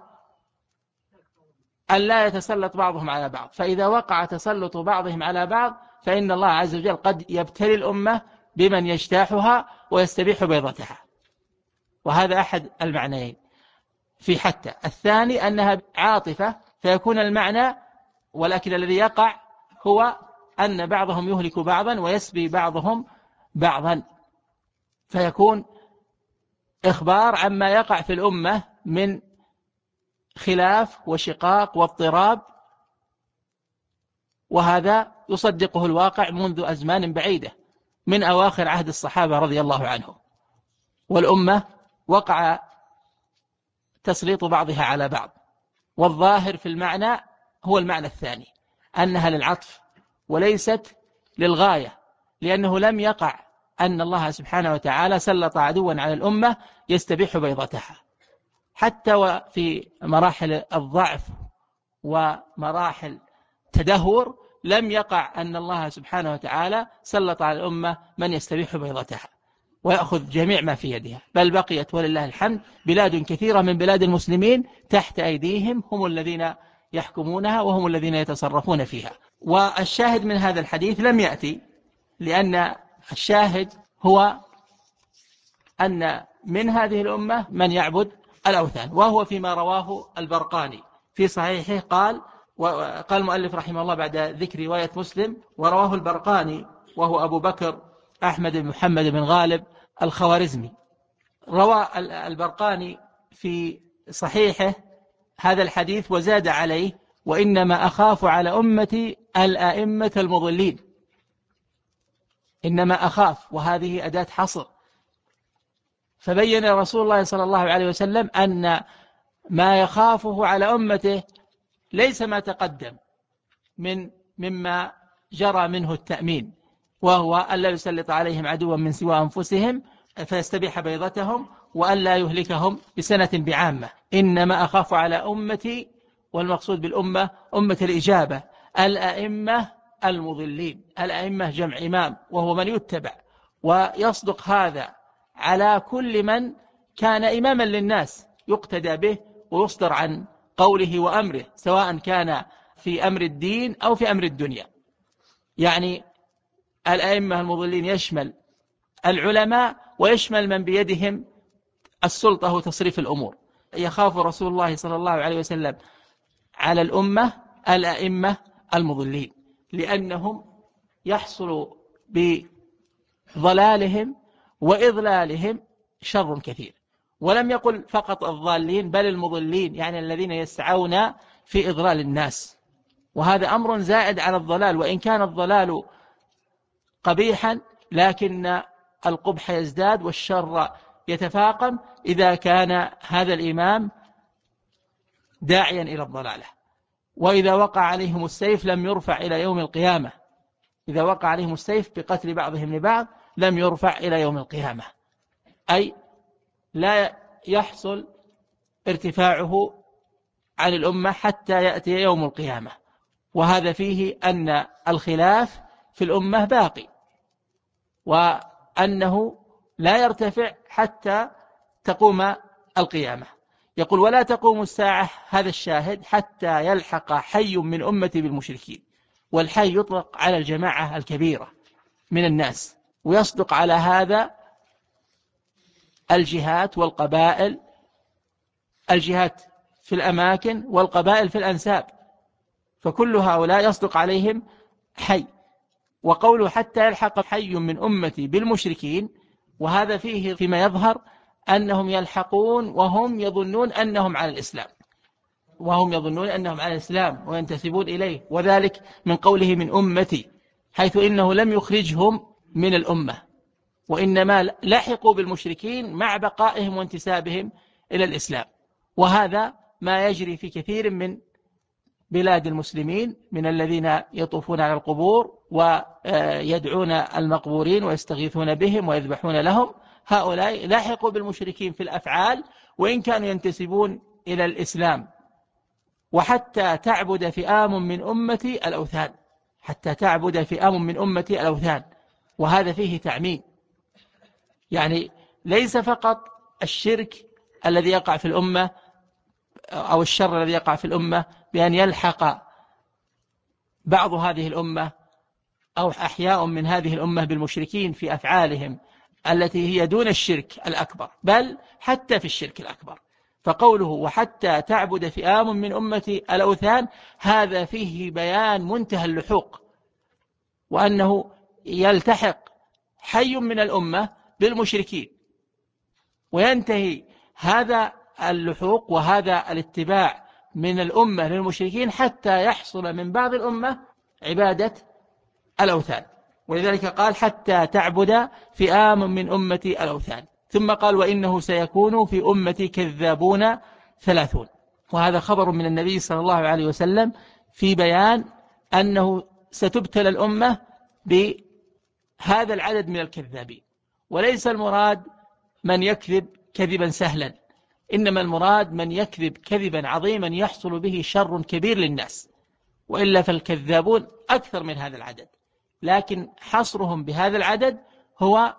أن لا يتسلط بعضهم على بعض. فإذا وقع تسلط بعضهم على بعض فإن الله عز وجل قد يبتلي الأمة بمن يجتاحها ويستبيح بيضتها، وهذا أحد المعنيين في حتى. الثاني أنها عاطفة فيكون المعنى، ولكن الذي يقع هو أن بعضهم يهلك بعضا ويسبي بعضهم بعضا، فيكون إخبار عما يقع في الأمة من خلاف وشقاق واضطراب، وهذا يصدقه الواقع منذ أزمان بعيدة من أواخر عهد الصحابة رضي الله عنهم، والأمة وقع تسليط بعضها على بعض. والظاهر في المعنى هو المعنى الثاني، أنها للعطف وليست للغاية، لأنه لم يقع أن الله سبحانه وتعالى سلط عدوا على الأمة يستبيح بيضتها. حتى وفي مراحل الضعف ومراحل التدهور لم يقع أن الله سبحانه وتعالى سلط على الأمة من يستبيح بيضتها ويأخذ جميع ما في يدها، بل بقيت ولله الحمد بلاد كثيرة من بلاد المسلمين تحت أيديهم، هم الذين يحكمونها وهم الذين يتصرفون فيها. والشاهد من هذا الحديث لم يأتي، لأن الشاهد هو أن من هذه الأمة من يعبد الأوثان، وهو فيما رواه البرقاني في صحيحه. قال المؤلف رحمه الله بعد ذكر رواية مسلم: ورواه البرقاني وهو أبو بكر أحمد بن محمد بن غالب الخوارزمي. روى البرقاني في صحيحه هذا الحديث وزاد عليه: وإنما أخاف على أمتي الأئمة المضلين. إنما أخاف، وهذه أداة حصر. فبين رسول الله صلى الله عليه وسلم أن ما يخافه على أمته ليس ما تقدم مما جرى منه التأمين، وهو أن لا يسلط عليهم عدوا من سوى أنفسهم فيستبيح بيضتهم، وأن لا يهلكهم بسنة بعامة. إنما أخاف على أمتي، والمقصود بالأمة أمة الإجابة، الأئمة المضلين. الأئمة جمع إمام، وهو من يتبع، ويصدق هذا على كل من كان إماما للناس يقتدى به ويصدر عن قوله وأمره، سواء كان في أمر الدين أو في أمر الدنيا. يعني الأئمة المضلين يشمل العلماء ويشمل من بيدهم السلطة وتصريف الأمور. يخاف رسول الله صلى الله عليه وسلم على الأمة الأئمة المضلين، لأنهم يحصل بضلالهم وإضلالهم شر كثير. ولم يقل فقط الضالين بل المضلين، يعني الذين يسعون في إضلال الناس، وهذا أمر زائد على الضلال. وإن كان الضلال قبيحا لكن القبح يزداد والشر يتفاقم إذا كان هذا الإمام داعيا إلى الضلالة. وإذا وقع عليهم السيف لم يرفع إلى يوم القيامة، إذا وقع عليهم السيف بقتل بعضهم لبعض لم يرفع إلى يوم القيامة، أي لا يحصل ارتفاعه عن الأمة حتى يأتي يوم القيامة. وهذا فيه أن الخلاف في الأمة باقي، وأنه لا يرتفع حتى تقوم القيامة. يقول ولا تقوم الساعة، هذا الشاهد، حتى يلحق حي من أمتي بالمشركين. والحي يطلق على الجماعة الكبيرة من الناس، ويصدق على هذا الجهات والقبائل، الجهات في الأماكن والقبائل في الأنساب، فكل هؤلاء يصدق عليهم حي. وقوله حتى يلحق حي من أمتي بالمشركين، وهذا فيه فيما يظهر أنهم يلحقون وهم يظنون أنهم على الإسلام، وينتسبون إليه، وذلك من قوله من أمتي، حيث إنه لم يخرجهم من الأمة، وإنما لحقوا بالمشركين مع بقائهم وانتسابهم إلى الإسلام. وهذا ما يجري في كثير من بلاد المسلمين من الذين يطوفون على القبور ويدعون المقبورين ويستغيثون بهم ويذبحون لهم. هؤلاء لاحقوا بالمشركين في الأفعال وإن كانوا ينتسبون إلى الإسلام. وحتى تعبد فئام من أمتي الأوثان، حتى تعبد فئام من أمتي الأوثان، وهذا فيه تعميم، يعني ليس فقط الشرك الذي يقع في الأمة أو الشر الذي يقع في الأمة بأن يلحق بعض هذه الأمة أو أحياء من هذه الأمة بالمشركين في أفعالهم التي هي دون الشرك الأكبر، بل حتى في الشرك الأكبر. فقوله وحتى تعبد فئام من أمتي الأوثان، هذا فيه بيان منتهى اللحوق، وأنه يلتحق حي من الأمة بالمشركين، وينتهي هذا اللحوق وهذا الاتباع من الأمة للمشركين حتى يحصل من بعض الأمة عبادة الأوثان. ولذلك قال حتى تعبد فئام من أمتي الأوثان، ثم قال وإنه سيكون في أمتي كذابون 30. وهذا خبر من النبي صلى الله عليه وسلم في بيان أنه ستبتلى الأمة بهذا العدد من الكذابين. وليس المراد من يكذب كذبا سهلا، إنما المراد من يكذب كذبا عظيما يحصل به شر كبير للناس، وإلا فالكذابون أكثر من هذا العدد، لكن حصرهم بهذا العدد هو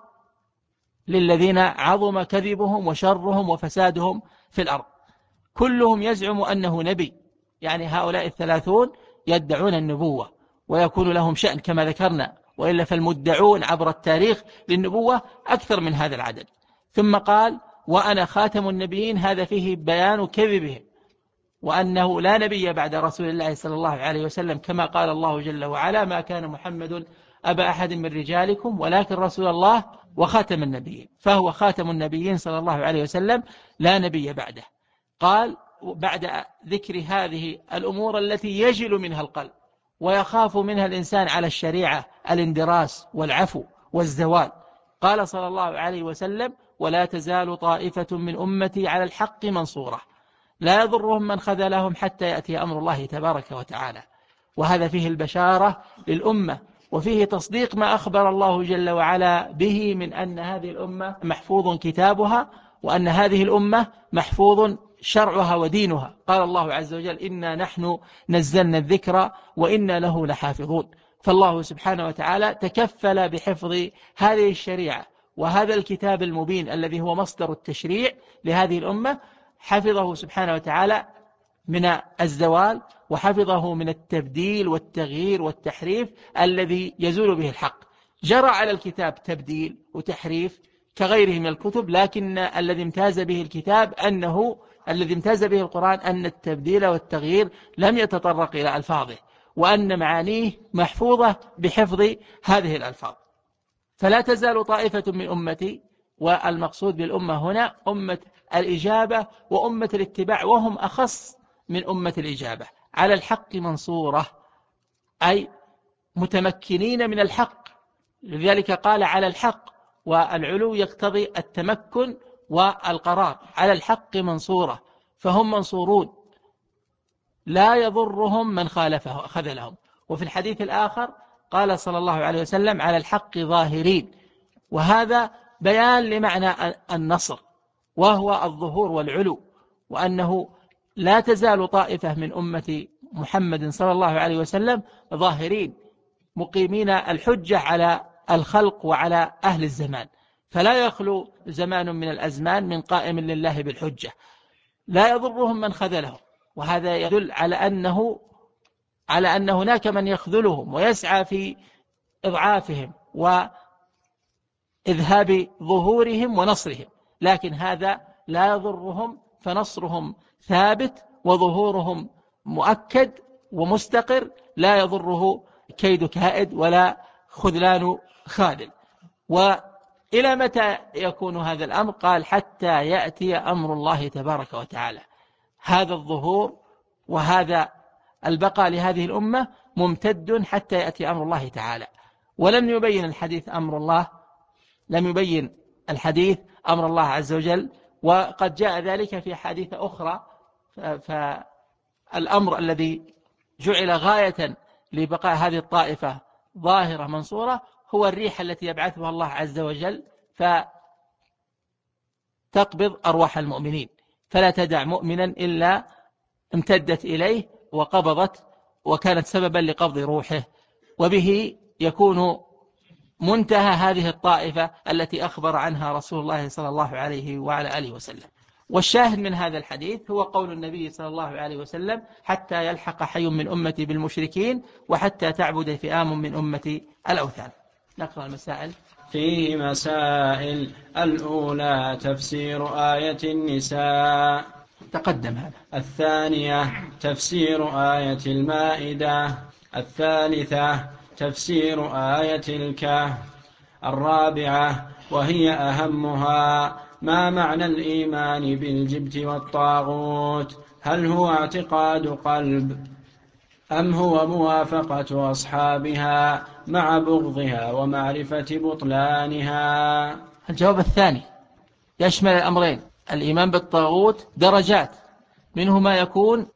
للذين عظم كذبهم وشرهم وفسادهم في الأرض. كلهم يزعم أنه نبي، يعني هؤلاء 30 يدعون النبوة ويكون لهم شأن كما ذكرنا، وإلا فالمدعون عبر التاريخ للنبوة أكثر من هذا العدد. ثم قال وأنا خاتم النبيين، هذا فيه بيان كذبهم، وأنه لا نبي بعد رسول الله صلى الله عليه وسلم، كما قال الله جل وعلا ما كان محمد أبا أحد من رجالكم ولكن رسول الله وخاتم النبيين، فهو خاتم النبيين صلى الله عليه وسلم لا نبي بعده. قال بعد ذكر هذه الأمور التي يجل منها القلب ويخاف منها الإنسان على الشريعة الاندراس والعفو والزوال، قال صلى الله عليه وسلم ولا تزال طائفة من أمتي على الحق منصورة لا يضرهم من خذلهم حتى يأتي أمر الله تبارك وتعالى. وهذا فيه البشارة للأمة، وفيه تصديق ما أخبر الله جل وعلا به من أن هذه الأمة محفوظ كتابها، وأن هذه الأمة محفوظ شرعها ودينها. قال الله عز وجل إنا نحن نزلنا الذكر وإنا له لحافظون. فالله سبحانه وتعالى تكفل بحفظ هذه الشريعة وهذا الكتاب المبين الذي هو مصدر التشريع لهذه الأمة، حفظه سبحانه وتعالى من الزوال، وحفظه من التبديل والتغيير والتحريف الذي يزول به الحق. جرى على الكتاب تبديل وتحريف كغيره من الكتب، لكن الذي امتاز به الكتاب الذي امتاز به القرآن أن التبديل والتغيير لم يتطرق إلى ألفاظه، وأن معانيه محفوظة بحفظ هذه الألفاظ. فلا تزال طائفة من أمتي، والمقصود بالأمة هنا أمة الإجابة وأمة الاتباع، وهم أخص من أمة الإجابة، على الحق منصورة، أي متمكنين من الحق. لذلك قال على الحق، والعلو يقتضي التمكن والقرار، على الحق منصورة، فهم منصورون لا يضرهم من خذلهم. وفي الحديث الآخر قال صلى الله عليه وسلم على الحق ظاهرين، وهذا بيان لمعنى النصر، وهو الظهور والعلو، وأنه لا تزال طائفة من أمة محمد صلى الله عليه وسلم ظاهرين مقيمين الحجة على الخلق وعلى أهل الزمان، فلا يخلو زمان من الأزمان من قائم لله بالحجة، لا يضرهم من خذلهم. وهذا يدل على أن هناك من يخذلهم ويسعى في إضعافهم وإذهاب ظهورهم ونصرهم، لكن هذا لا يضرهم، فنصرهم ثابت وظهورهم مؤكد ومستقر، لا يضره كيد كائد ولا خذلان خاذل. وإلى متى يكون هذا الأمر؟ قال حتى يأتي أمر الله تبارك وتعالى. هذا الظهور وهذا البقاء لهذه الأمة ممتد حتى يأتي أمر الله تعالى. ولم يبين الحديث أمر الله، لم يبين الحديث أمر الله عز وجل، وقد جاء ذلك في حديث أخرى. فالأمر الذي جعل غاية لبقاء هذه الطائفة ظاهرة منصورة هو الريح التي يبعثها الله عز وجل فتقبض أرواح المؤمنين، فلا تدع مؤمنا إلا امتدت إليه وقبضت، وكانت سببا لقبض روحه، وبه يكون منتهى هذه الطائفة التي أخبر عنها رسول الله صلى الله عليه وعلى آله وسلم. والشاهد من هذا الحديث هو قول النبي صلى الله عليه وسلم حتى يلحق حي من أمتي بالمشركين وحتى تعبد فئام من أمتي الأوثان. نقرأ المسائل. فيه مسائل. الأولى تفسير آية النساء، تقدم هذا. الثانية تفسير آية المائدة، الثالثة تفسير آية الكهف، الرابعة وهي أهمها ما معنى الإيمان بالجبت والطاغوت؟ هل هو اعتقاد قلب أم هو موافقة أصحابها مع بغضها ومعرفة بطلانها؟ الجواب الثاني يشمل الأمرين. الإيمان بالطاغوت درجات، منه ما يكون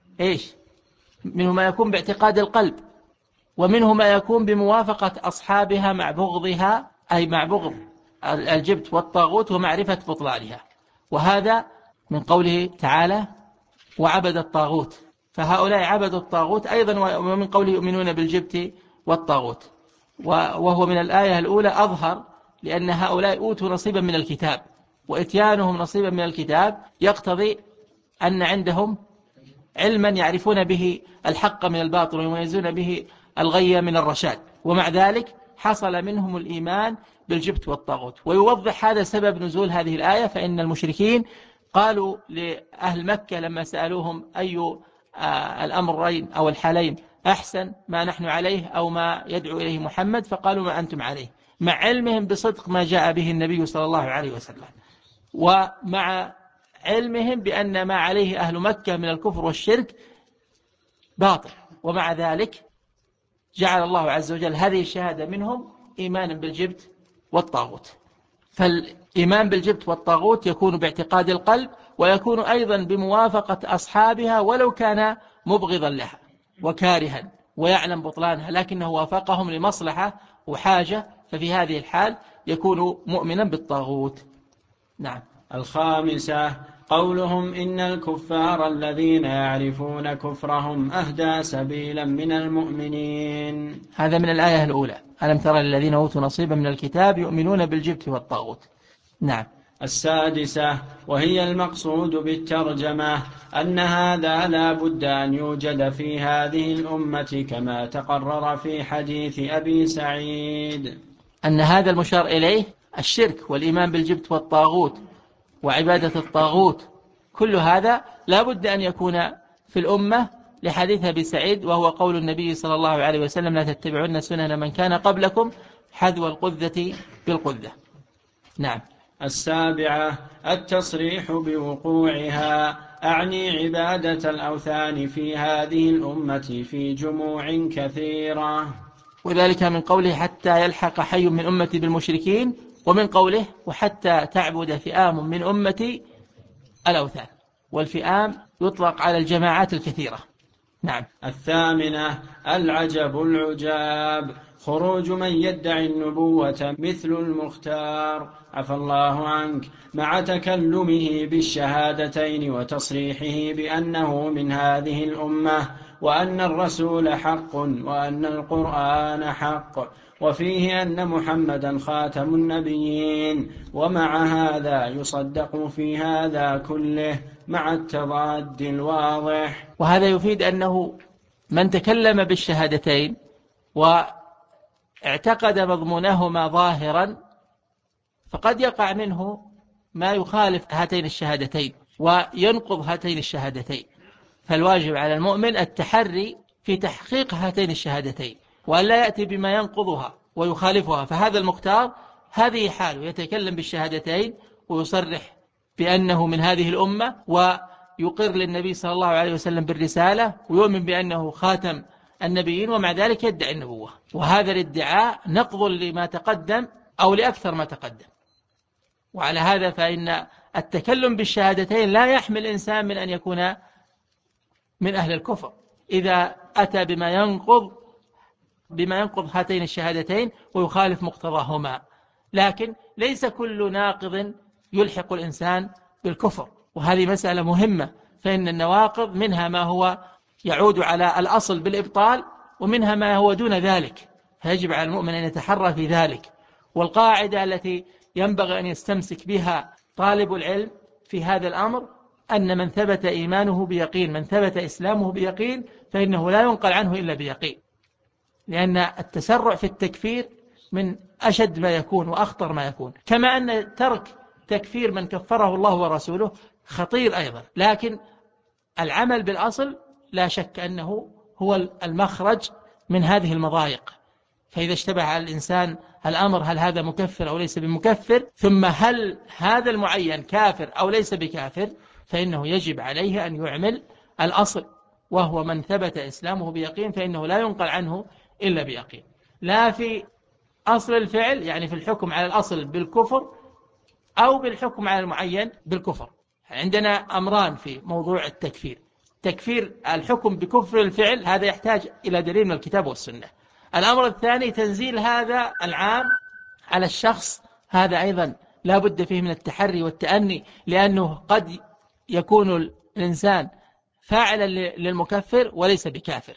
منه ما يكون باعتقاد القلب، ومنه ما يكون بموافقة أصحابها مع بغضها، أي مع بغض الجبت والطاغوت ومعرفة بطلانها. وهذا من قوله تعالى وعبد الطاغوت، فهؤلاء عبدوا الطاغوت أيضا، ومن قوله يؤمنون بالجبت والطاغوت، وهو من الآية الأولى أظهر، لأن هؤلاء أوتوا نصيبا من الكتاب، وإتيانهم نصيبا من الكتاب يقتضي أن عندهم علما يعرفون به الحق من الباطل ويميزون به الغي من الرشاد، ومع ذلك حصل منهم الإيمان بالجبت والطاغوت. ويوضح هذا سبب نزول هذه الآية، فإن المشركين قالوا لأهل مكة لما سألوهم أي الأمرين أو الحالين أحسن، ما نحن عليه أو ما يدعو إليه محمد، فقالوا ما أنتم عليه، مع علمهم بصدق ما جاء به النبي صلى الله عليه وسلم، ومع علمهم بأن ما عليه أهل مكة من الكفر والشرك باطل، ومع ذلك جعل الله عز وجل هذه الشهادة منهم إيمانا بالجبت والطاغوت. فالإيمان بالجبت والطاغوت يكون باعتقاد القلب، ويكون أيضا بموافقة أصحابها ولو كان مبغضا لها وكارها ويعلم بطلانها، لكنه وافقهم لمصلحة وحاجة، ففي هذه الحال يكون مؤمنا بالطاغوت. نعم. الخامسة قولهم إن الكفار الذين يعرفون كفرهم أهدى سبيلا من المؤمنين، هذا من الآية الأولى ألم ترى الذين أوتوا نصيبا من الكتاب يؤمنون بالجبت والطاغوت. نعم. السادسة وهي المقصود بالترجمة أن هذا لا بد أن يوجد في هذه الأمة كما تقرر في حديث أبي سعيد، أن هذا المشار إليه الشرك والإيمان بالجبت والطاغوت وعبادة الطاغوت، كل هذا لا بد أن يكون في الأمة لحديث أبي سعيد، وهو قول النبي صلى الله عليه وسلم لا تتبعون سنن من كان قبلكم حذو القذة بالقذة. نعم. 7 التصريح بوقوعها، أعني عبادة الأوثان في هذه الأمة في جموع كثيرة. وذلك من قوله حتى يلحق حي من أمتي بالمشركين، ومن قوله وحتى تعبد فئام من أمتي الأوثان، والفئام يطلق على الجماعات الكثيرة. نعم. 8 العجب العجاب، خروج من يدعي النبوة مثل المختار عفى الله عنك، مع تكلمه بالشهادتين وتصريحه بأنه من هذه الأمة، وأن الرسول حق، وأن القرآن حق، وفيه أن محمدا خاتم النبيين، ومع هذا يصدق في هذا كله مع التضاد الواضح. وهذا يفيد أنه من تكلم بالشهادتين واعتقد مضمونهما ظاهرا فقد يقع منه ما يخالف هاتين الشهادتين وينقض هاتين الشهادتين، فالواجب على المؤمن التحري في تحقيق هاتين الشهادتين، وأن لا يأتي بما ينقضها ويخالفها. فهذا المختار هذه حاله، يتكلم بالشهادتين ويصرح بأنه من هذه الأمة، ويقر للنبي صلى الله عليه وسلم بالرسالة، ويؤمن بأنه خاتم النبيين، ومع ذلك يدعي النبوة. وهذا الادعاء نقض لما تقدم أو لأكثر ما تقدم. وعلى هذا فإن التكلم بالشهادتين لا يحمل الإنسان من أن يكون من أهل الكفر إذا أتى بما ينقض هاتين الشهادتين ويخالف مقتضاهما، لكن ليس كل ناقض يلحق الإنسان بالكفر، وهذه مسألة مهمة. فإن النواقض منها ما هو يعود على الأصل بالإبطال، ومنها ما هو دون ذلك، فيجب على المؤمن أن يتحرى في ذلك. والقاعدة التي ينبغي أن يستمسك بها طالب العلم في هذا الأمر أن من ثبت إيمانه بيقين، من ثبت إسلامه بيقين، فإنه لا ينقل عنه إلا بيقين، لأن التسرع في التكفير من أشد ما يكون وأخطر ما يكون، كما أن ترك تكفير من كفره الله ورسوله خطير أيضا. لكن العمل بالأصل لا شك أنه هو المخرج من هذه المضايق. فإذا اشتبه على الإنسان الأمر هل هذا مكفر أو ليس بمكفر، ثم هل هذا المعين كافر أو ليس بكافر، فإنه يجب عليه أن يعمل الأصل، وهو من ثبت إسلامه بيقين فإنه لا ينقل عنه إلا بيقين، لا في أصل الفعل يعني في الحكم على الأصل بالكفر أو بالحكم على المعين بالكفر. عندنا أمران في موضوع التكفير: تكفير الحكم بكفر الفعل، هذا يحتاج إلى دليل من الكتاب والسنة. الأمر الثاني تنزيل هذا العام على الشخص، هذا أيضا لا بد فيه من التحري والتأني، لأنه قد يكون الإنسان فاعلا للمكفر وليس بكافر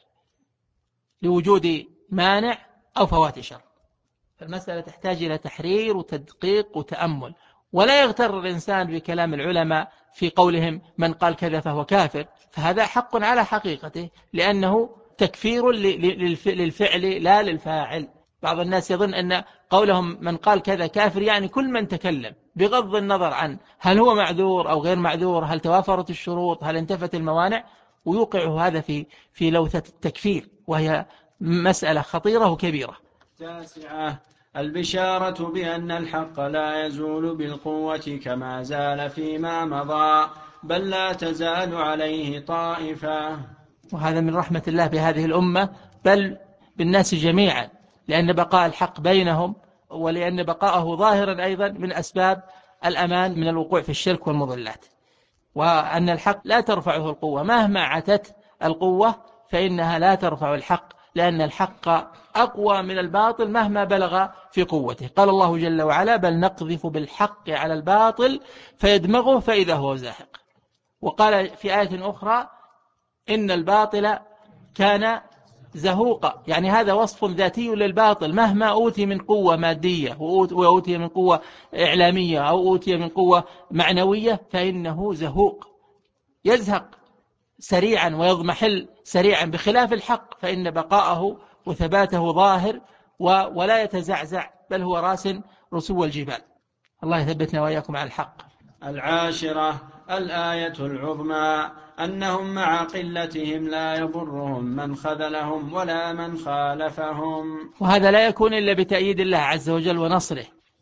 لوجود مانع أو فوات شر. فالمسألة تحتاج إلى تحرير وتدقيق وتأمل، ولا يغتر الإنسان بكلام العلماء في قولهم من قال كذا فهو كافر، فهذا حق على حقيقته، لأنه تكفير للفعل لا للفاعل. بعض الناس يظن أن قولهم من قال كذا كافر يعني كل من تكلم، بغض النظر عن هل هو معذور أو غير معذور، هل توافرت الشروط، هل انتفت الموانع، ويوقع هذا في لوثة التكفير، وهي مسألة خطيرة وكبيرة. 9 البشارة بأن الحق لا يزول بالقوة كما زال فيما مضى، بل لا تزال عليه طائفة. وهذا من رحمة الله بهذه الأمة، بل بالناس جميعا، لأن بقاء الحق بينهم ولأن بقاءه ظاهرا أيضا من أسباب الأمان من الوقوع في الشرك والمضلات، وأن الحق لا ترفعه القوة مهما عتت القوة، فإنها لا ترفع الحق، لأن الحق أقوى من الباطل مهما بلغ في قوته. قال الله جل وعلا بل نقذف بالحق على الباطل فيدمغه فإذا هو زاهق. وقال في آية أخرى إن الباطل كان زهوقا، يعني هذا وصف ذاتي للباطل، مهما أوتي من قوة مادية وأوتي من قوة إعلامية أو أوتي من قوة معنوية فإنه زهوق، يزهق سريعا ويضمحل سريعا، بخلاف الحق فإن بقاءه وثباته ظاهر ولا يتزعزع، بل هو راس رسو الجبال. الله يثبتنا وإياكم على الحق. 10 الآية العظمى أنهم مع قلتهم لا يضرهم من خذلهم ولا من خالفهم. وهذا لا يكون إلا بتأييد الله عز وجل ونصره،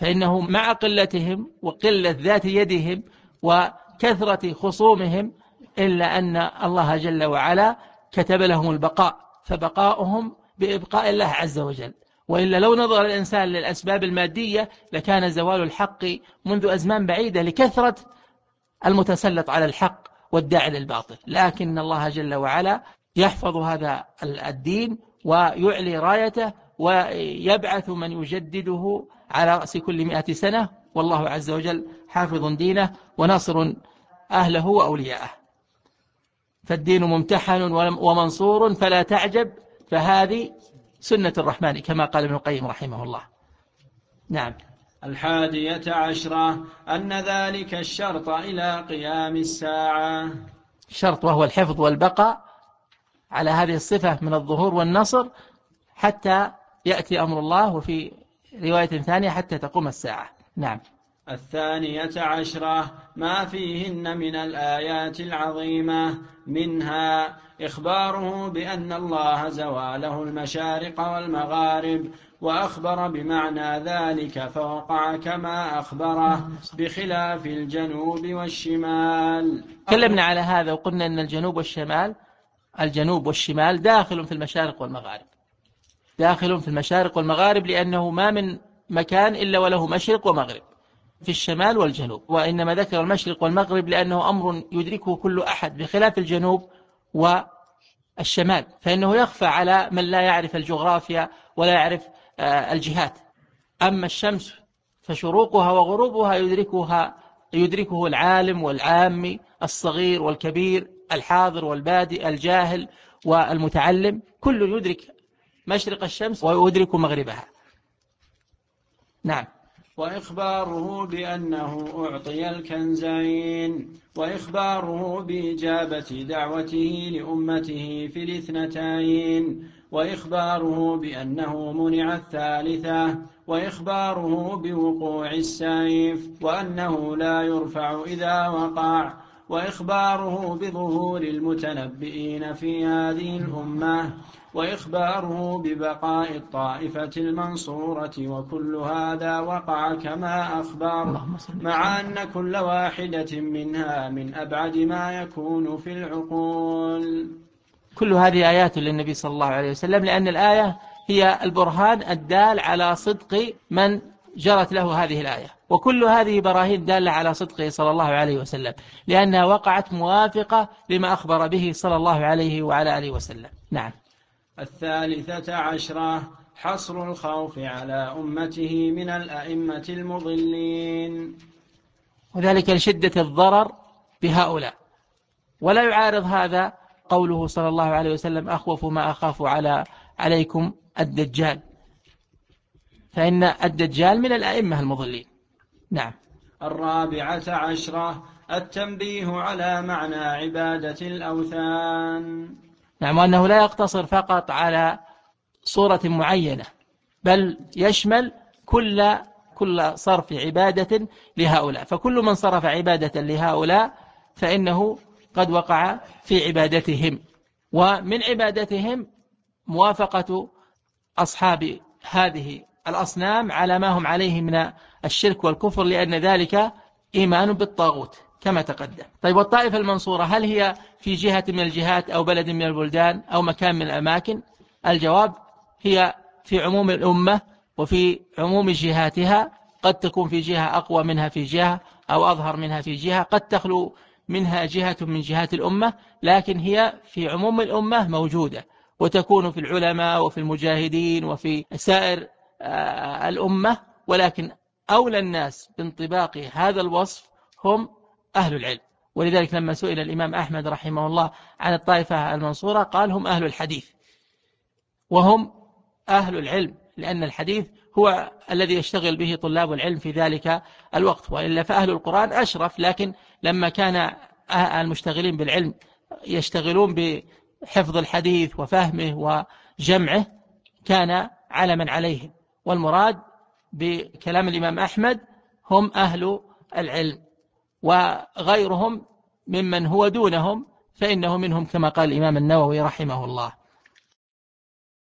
فإنه مع قلتهم وقلة ذات يدهم وكثرة خصومهم إلا أن الله جل وعلا كتب لهم البقاء، فبقاؤهم بإبقاء الله عز وجل. وإلا لو نظر الإنسان للأسباب المادية لكان زوال الحق منذ أزمان بعيدة لكثرة المتسلط على الحق والداعي للباطل، لكن الله جل وعلا يحفظ هذا الدين ويعلي رايته ويبعث من يجدده على رأس كل 100 سنة، والله عز وجل حافظ دينه وناصر أهله وأولياءه. فالدين ممتحن ومنصور فلا تعجب، فهذه سنة الرحمن كما قال ابن القيم رحمه الله. نعم. 11 أن ذلك الشرط إلى قيام الساعة، شرط وهو الحفظ والبقاء على هذه الصفة من الظهور والنصر حتى يأتي أمر الله، وفي رواية ثانية حتى تقوم الساعة. نعم. 12 ما فيهن من الآيات العظيمة، منها إخباره بأن الله زواله المشارق والمغارب، وأخبر بمعنى ذلك فوقع كما أخبره بخلاف الجنوب والشمال. تكلمنا على هذا وقلنا أن الجنوب والشمال داخل في المشارق والمغارب، داخل في المشارق والمغارب، لأنه ما من مكان إلا وله مشرق ومغرب في الشمال والجنوب، وإنما ذكر المشرق والمغرب لأنه أمر يدركه كل أحد، بخلاف الجنوب والشمال فإنه يخفى على من لا يعرف الجغرافيا ولا يعرف الجهات. أما الشمس فشروقها وغروبها يدركه العالم والعامي، الصغير والكبير، الحاضر والبادئ، الجاهل والمتعلم، كل يدرك مشرق الشمس ويدرك مغربها. نعم. وإخباره بأنه أعطي الكنزين، وإخباره بإجابة دعوته لأمته في الاثنتين، وإخباره بأنه منع الثالثة، وإخباره بوقوع السيف وأنه لا يرفع إذا وقع، وإخباره بظهور المتنبئين في هذه الأمة، وإخباره ببقاء الطائفة المنصورة، وكل هذا وقع كما أخبر، مع أن كل واحدة منها من أبعد ما يكون في العقول. كل هذه آيات للنبي صلى الله عليه وسلم، لأن الآية هي البرهان الدال على صدق من جرت له هذه الآية، وكل هذه براهين دالة على صدقه صلى الله عليه وسلم، لأنها وقعت موافقة لما أخبر به صلى الله عليه وعلى آله وسلم. نعم. 13 حصر الخوف على أمته من الأئمة المضلين، وذلك لشدة الضرر بهؤلاء. ولا يعارض هذا قوله صلى الله عليه وسلم: أخوف ما أخاف عليكم الدجال، فإن الدجال من الأئمة المضلين. نعم. 14 التنبيه على معنى عبادة الأوثان، نعم، وأنه لا يقتصر فقط على صورة معينة، بل يشمل كل صرف عبادة لهؤلاء، فكل من صرف عبادة لهؤلاء فإنه قد وقع في عبادتهم. ومن عبادتهم موافقة أصحاب هذه الأصنام على ما هم عليه من الشرك والكفر، لأن ذلك إيمان بالطاغوت كما تقدم. طيب، والطائفة المنصورة هل هي في جهة من الجهات أو بلد من البلدان أو مكان من الأماكن؟ الجواب: هي في عموم الأمة وفي عموم جهاتها، قد تكون في جهة أقوى منها في جهة أو أظهر منها في جهة، قد تخلو منها جهة من جهات الأمة، لكن هي في عموم الأمة موجودة، وتكون في العلماء وفي المجاهدين وفي سائر الأمة، ولكن أولى الناس بانطباق هذا الوصف هم أهل العلم. ولذلك لما سئل الإمام أحمد رحمه الله عن الطائفة المنصورة قال: هم أهل الحديث، وهم أهل العلم، لأن الحديث هو الذي يشتغل به طلاب العلم في ذلك الوقت، وإلا فأهل القرآن أشرف، لكن لما كان المشتغلين بالعلم يشتغلون بحفظ الحديث وفهمه وجمعه كان علما عليهم. والمراد بكلام الإمام أحمد هم أهل العلم، وغيرهم ممن هو دونهم فإنه منهم كما قال الإمام النووي رحمه الله.